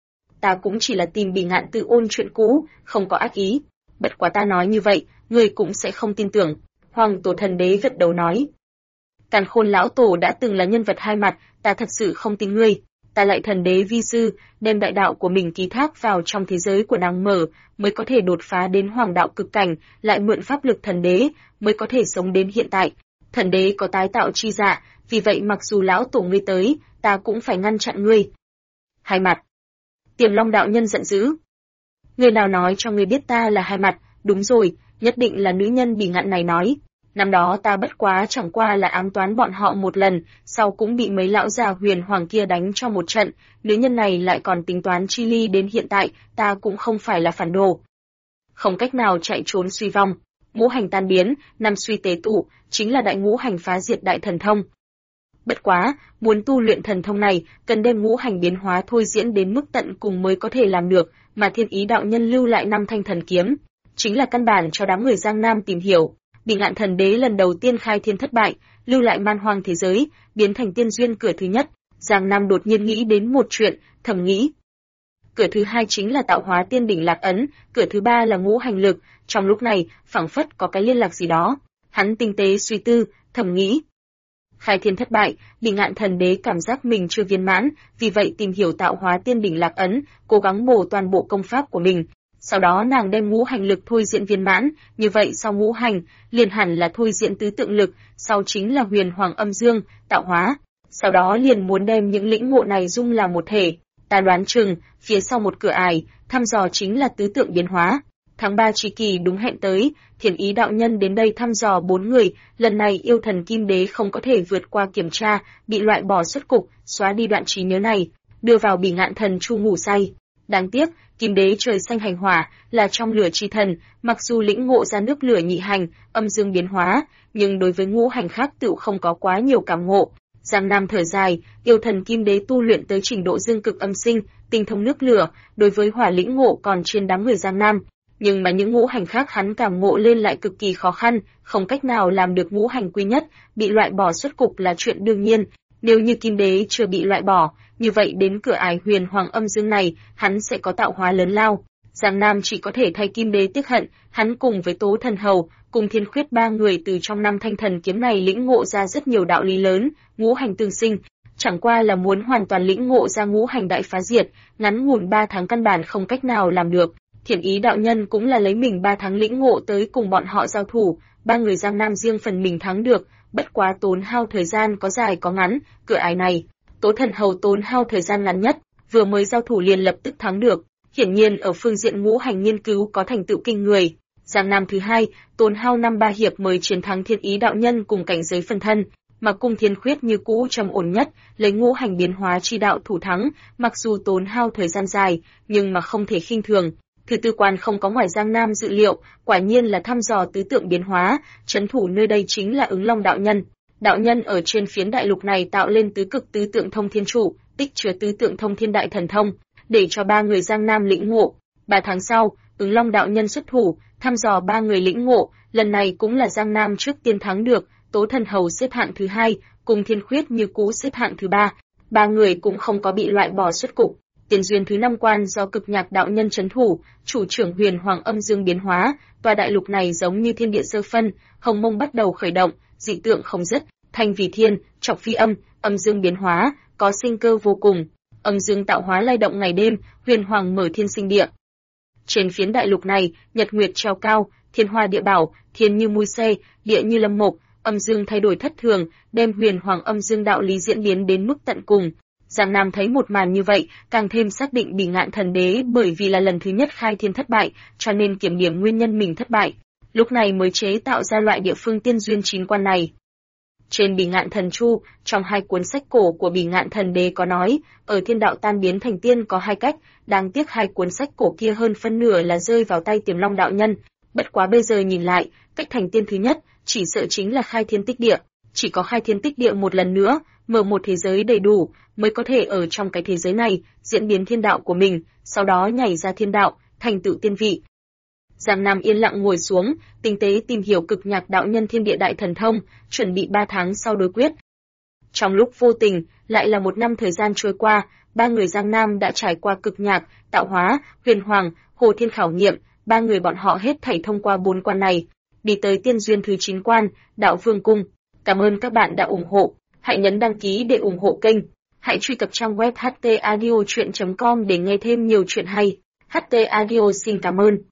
Ta cũng chỉ là tìm Bỉ Ngạn tự ôn chuyện cũ, không có ác ý. Bất quá ta nói như vậy, ngươi cũng sẽ không tin tưởng. Hoàng tổ thần đế gật đầu nói. Càn Khôn lão tổ đã từng là nhân vật hai mặt, ta thật sự không tin ngươi. Ta lại thần đế vi sư, đem đại đạo của mình ký thác vào trong thế giới của nàng mở, mới có thể đột phá đến hoàng đạo cực cảnh, lại mượn pháp lực thần đế, mới có thể sống đến hiện tại. Thần đế có tái tạo chi dạ, vì vậy mặc dù lão tổ ngươi tới, ta cũng phải ngăn chặn ngươi. Hai mặt. Tiềm Long đạo nhân giận dữ. Người nào nói cho ngươi biết ta là hai mặt? Đúng rồi, nhất định là nữ nhân Bỉ Ngạn này nói. Năm đó ta bất quá chẳng qua là ám toán bọn họ một lần, sau cũng bị mấy lão già huyền hoàng kia đánh cho một trận, nữ nhân này lại còn tính toán chi ly đến hiện tại, ta cũng không phải là phản đồ. Không cách nào chạy trốn suy vong, ngũ hành tan biến, năm suy tế tụ, chính là đại ngũ hành phá diệt đại thần thông. Bất quá, muốn tu luyện thần thông này, cần đem ngũ hành biến hóa thôi diễn đến mức tận cùng mới có thể làm được, mà Thiên Ý đạo nhân lưu lại 5 thanh thần kiếm, chính là căn bản cho đám người Giang Nam tìm hiểu. Bỉ Ngạn Thần Đế lần đầu tiên khai thiên thất bại, lưu lại man hoang thế giới, biến thành tiên duyên cửa thứ nhất, Giang Nam đột nhiên nghĩ đến một chuyện, thầm nghĩ. Cửa thứ hai chính là tạo hóa tiên đỉnh lạc ấn, cửa thứ ba là ngũ hành lực, trong lúc này, phảng phất có cái liên lạc gì đó. Hắn tinh tế suy tư, thầm nghĩ. Khai thiên thất bại, Bỉ Ngạn Thần Đế cảm giác mình chưa viên mãn, vì vậy tìm hiểu tạo hóa tiên đỉnh lạc ấn, cố gắng bổ toàn bộ công pháp của mình. Sau đó nàng đem ngũ hành lực thôi diễn viên mãn, như vậy sau ngũ hành, liền hẳn là thôi diễn tứ tượng lực, sau chính là huyền hoàng âm dương, tạo hóa. Sau đó liền muốn đem những lĩnh ngộ này dung làm một thể. Ta đoán chừng, phía sau một cửa ải, thăm dò chính là tứ tượng biến hóa. Tháng 3 chi kỳ đúng hẹn tới, Thiên Ý đạo nhân đến đây thăm dò 4 người, lần này yêu thần Kim Đế không có thể vượt qua kiểm tra, bị loại bỏ xuất cục, xóa đi đoạn trí nhớ này, đưa vào Bỉ Ngạn Thần Chu ngủ say. Đáng tiếc, Kim Đế trời xanh hành hỏa, là trong lửa chi thần, mặc dù lĩnh ngộ ra nước lửa nhị hành, âm dương biến hóa, nhưng đối với ngũ hành khác tựu không có quá nhiều cảm ngộ. Giang Nam thở dài, yêu thần Kim Đế tu luyện tới trình độ dương cực âm sinh, tinh thông nước lửa, đối với hỏa lĩnh ngộ còn trên đám người Giang Nam. Nhưng mà những ngũ hành khác hắn cảm ngộ lên lại cực kỳ khó khăn, không cách nào làm được ngũ hành quy nhất, bị loại bỏ xuất cục là chuyện đương nhiên. Nếu như Kim Đế chưa bị loại bỏ, như vậy đến cửa ải huyền hoàng âm dương này, hắn sẽ có tạo hóa lớn lao. Giang Nam chỉ có thể thay Kim Đế tiếc hận, hắn cùng với Tố Thần Hầu, cùng Thiên Khuyết 3 người từ trong 5 thanh thần kiếm này lĩnh ngộ ra rất nhiều đạo lý lớn, ngũ hành tương sinh, chẳng qua là muốn hoàn toàn lĩnh ngộ ra ngũ hành đại phá diệt, ngắn ngủn 3 tháng căn bản không cách nào làm được. Thiên Ý đạo nhân cũng là lấy mình 3 tháng lĩnh ngộ tới cùng bọn họ giao thủ, 3 người Giang Nam riêng phần mình thắng được, bất quá tốn hao thời gian có dài có ngắn, cửa ải này, Tố Thần Hầu tốn hao thời gian ngắn nhất, vừa mới giao thủ liền lập tức thắng được, hiển nhiên ở phương diện ngũ hành nghiên cứu có thành tựu kinh người. Giang Nam thứ hai, tốn hao 5-3 hiệp mới chiến thắng Thiên Ý đạo nhân cùng cảnh giới phân thân, mà cung Thiên Khuyết như cũ trầm ổn nhất, lấy ngũ hành biến hóa chi đạo thủ thắng, mặc dù tốn hao thời gian dài, nhưng mà không thể khinh thường. Thứ tư quan không có ngoài Giang Nam dự liệu, quả nhiên là thăm dò tứ tượng biến hóa, trấn thủ nơi đây chính là Ứng Long đạo nhân. Đạo nhân ở trên phiến đại lục này tạo lên tứ cực tứ tượng thông thiên trụ, tích chứa tứ tượng thông thiên đại thần thông, để cho 3 người Giang Nam lĩnh ngộ. 3 tháng sau, Ứng Long đạo nhân xuất thủ, thăm dò 3 người lĩnh ngộ, lần này cũng là Giang Nam trước tiên thắng được, Tố Thần Hầu xếp hạng thứ 2, cùng Thiên Khuyết như cũ xếp hạng thứ 3. 3 người cũng không có bị loại bỏ xuất cục. Tiền duyên thứ 5 quan do Cực Nhạc đạo nhân trấn thủ, chủ trưởng huyền hoàng âm dương biến hóa, tòa đại lục này giống như thiên địa sơ phân, hồng mông bắt đầu khởi động, dị tượng không dứt, thanh vì thiên, trọc phi âm, âm dương biến hóa, có sinh cơ vô cùng. Âm dương tạo hóa lay động ngày đêm, huyền hoàng mở thiên sinh địa. Trên phiến đại lục này, nhật nguyệt treo cao, thiên hoa địa bảo, thiên như mui xe, địa như lâm mộc, âm dương thay đổi thất thường, đem huyền hoàng âm dương đạo lý diễn biến đến mức tận cùng. Giang Nam thấy một màn như vậy, càng thêm xác định Bỉ Ngạn Thần Đế bởi vì là lần thứ nhất khai thiên thất bại, cho nên kiểm điểm nguyên nhân mình thất bại. Lúc này mới chế tạo ra loại địa phương tiên duyên 9 quan này. Trên Bỉ Ngạn Thần Chu, trong 2 cuốn sách cổ của Bỉ Ngạn Thần Đế có nói, ở thiên đạo tan biến thành tiên có 2 cách, đáng tiếc 2 cuốn sách cổ kia hơn phân nửa là rơi vào tay Tiềm Long đạo nhân. Bất quá bây giờ nhìn lại, cách thành tiên thứ nhất, chỉ sợ chính là khai thiên tích địa. Chỉ có khai thiên tích địa một lần nữa, mở một thế giới đầy đủ, mới có thể ở trong cái thế giới này, diễn biến thiên đạo của mình, sau đó nhảy ra thiên đạo, thành tựu tiên vị. Giang Nam yên lặng ngồi xuống, tinh tế tìm hiểu Cực Nhạc đạo nhân thiên địa đại thần thông, chuẩn bị 3 tháng sau đối quyết. Trong lúc vô tình, lại là 1 năm thời gian trôi qua, 3 người Giang Nam đã trải qua Cực Nhạc, tạo hóa, huyền hoàng, hồ thiên khảo nghiệm, 3 người bọn họ hết thảy thông qua 4 quan này, đi tới tiên duyên thứ 9 quan, đạo vương cung. Cảm ơn các bạn đã ủng hộ. Hãy nhấn đăng ký để ủng hộ kênh. Hãy truy cập trang web htaudio.com để nghe thêm nhiều chuyện hay. HT Audio xin cảm ơn.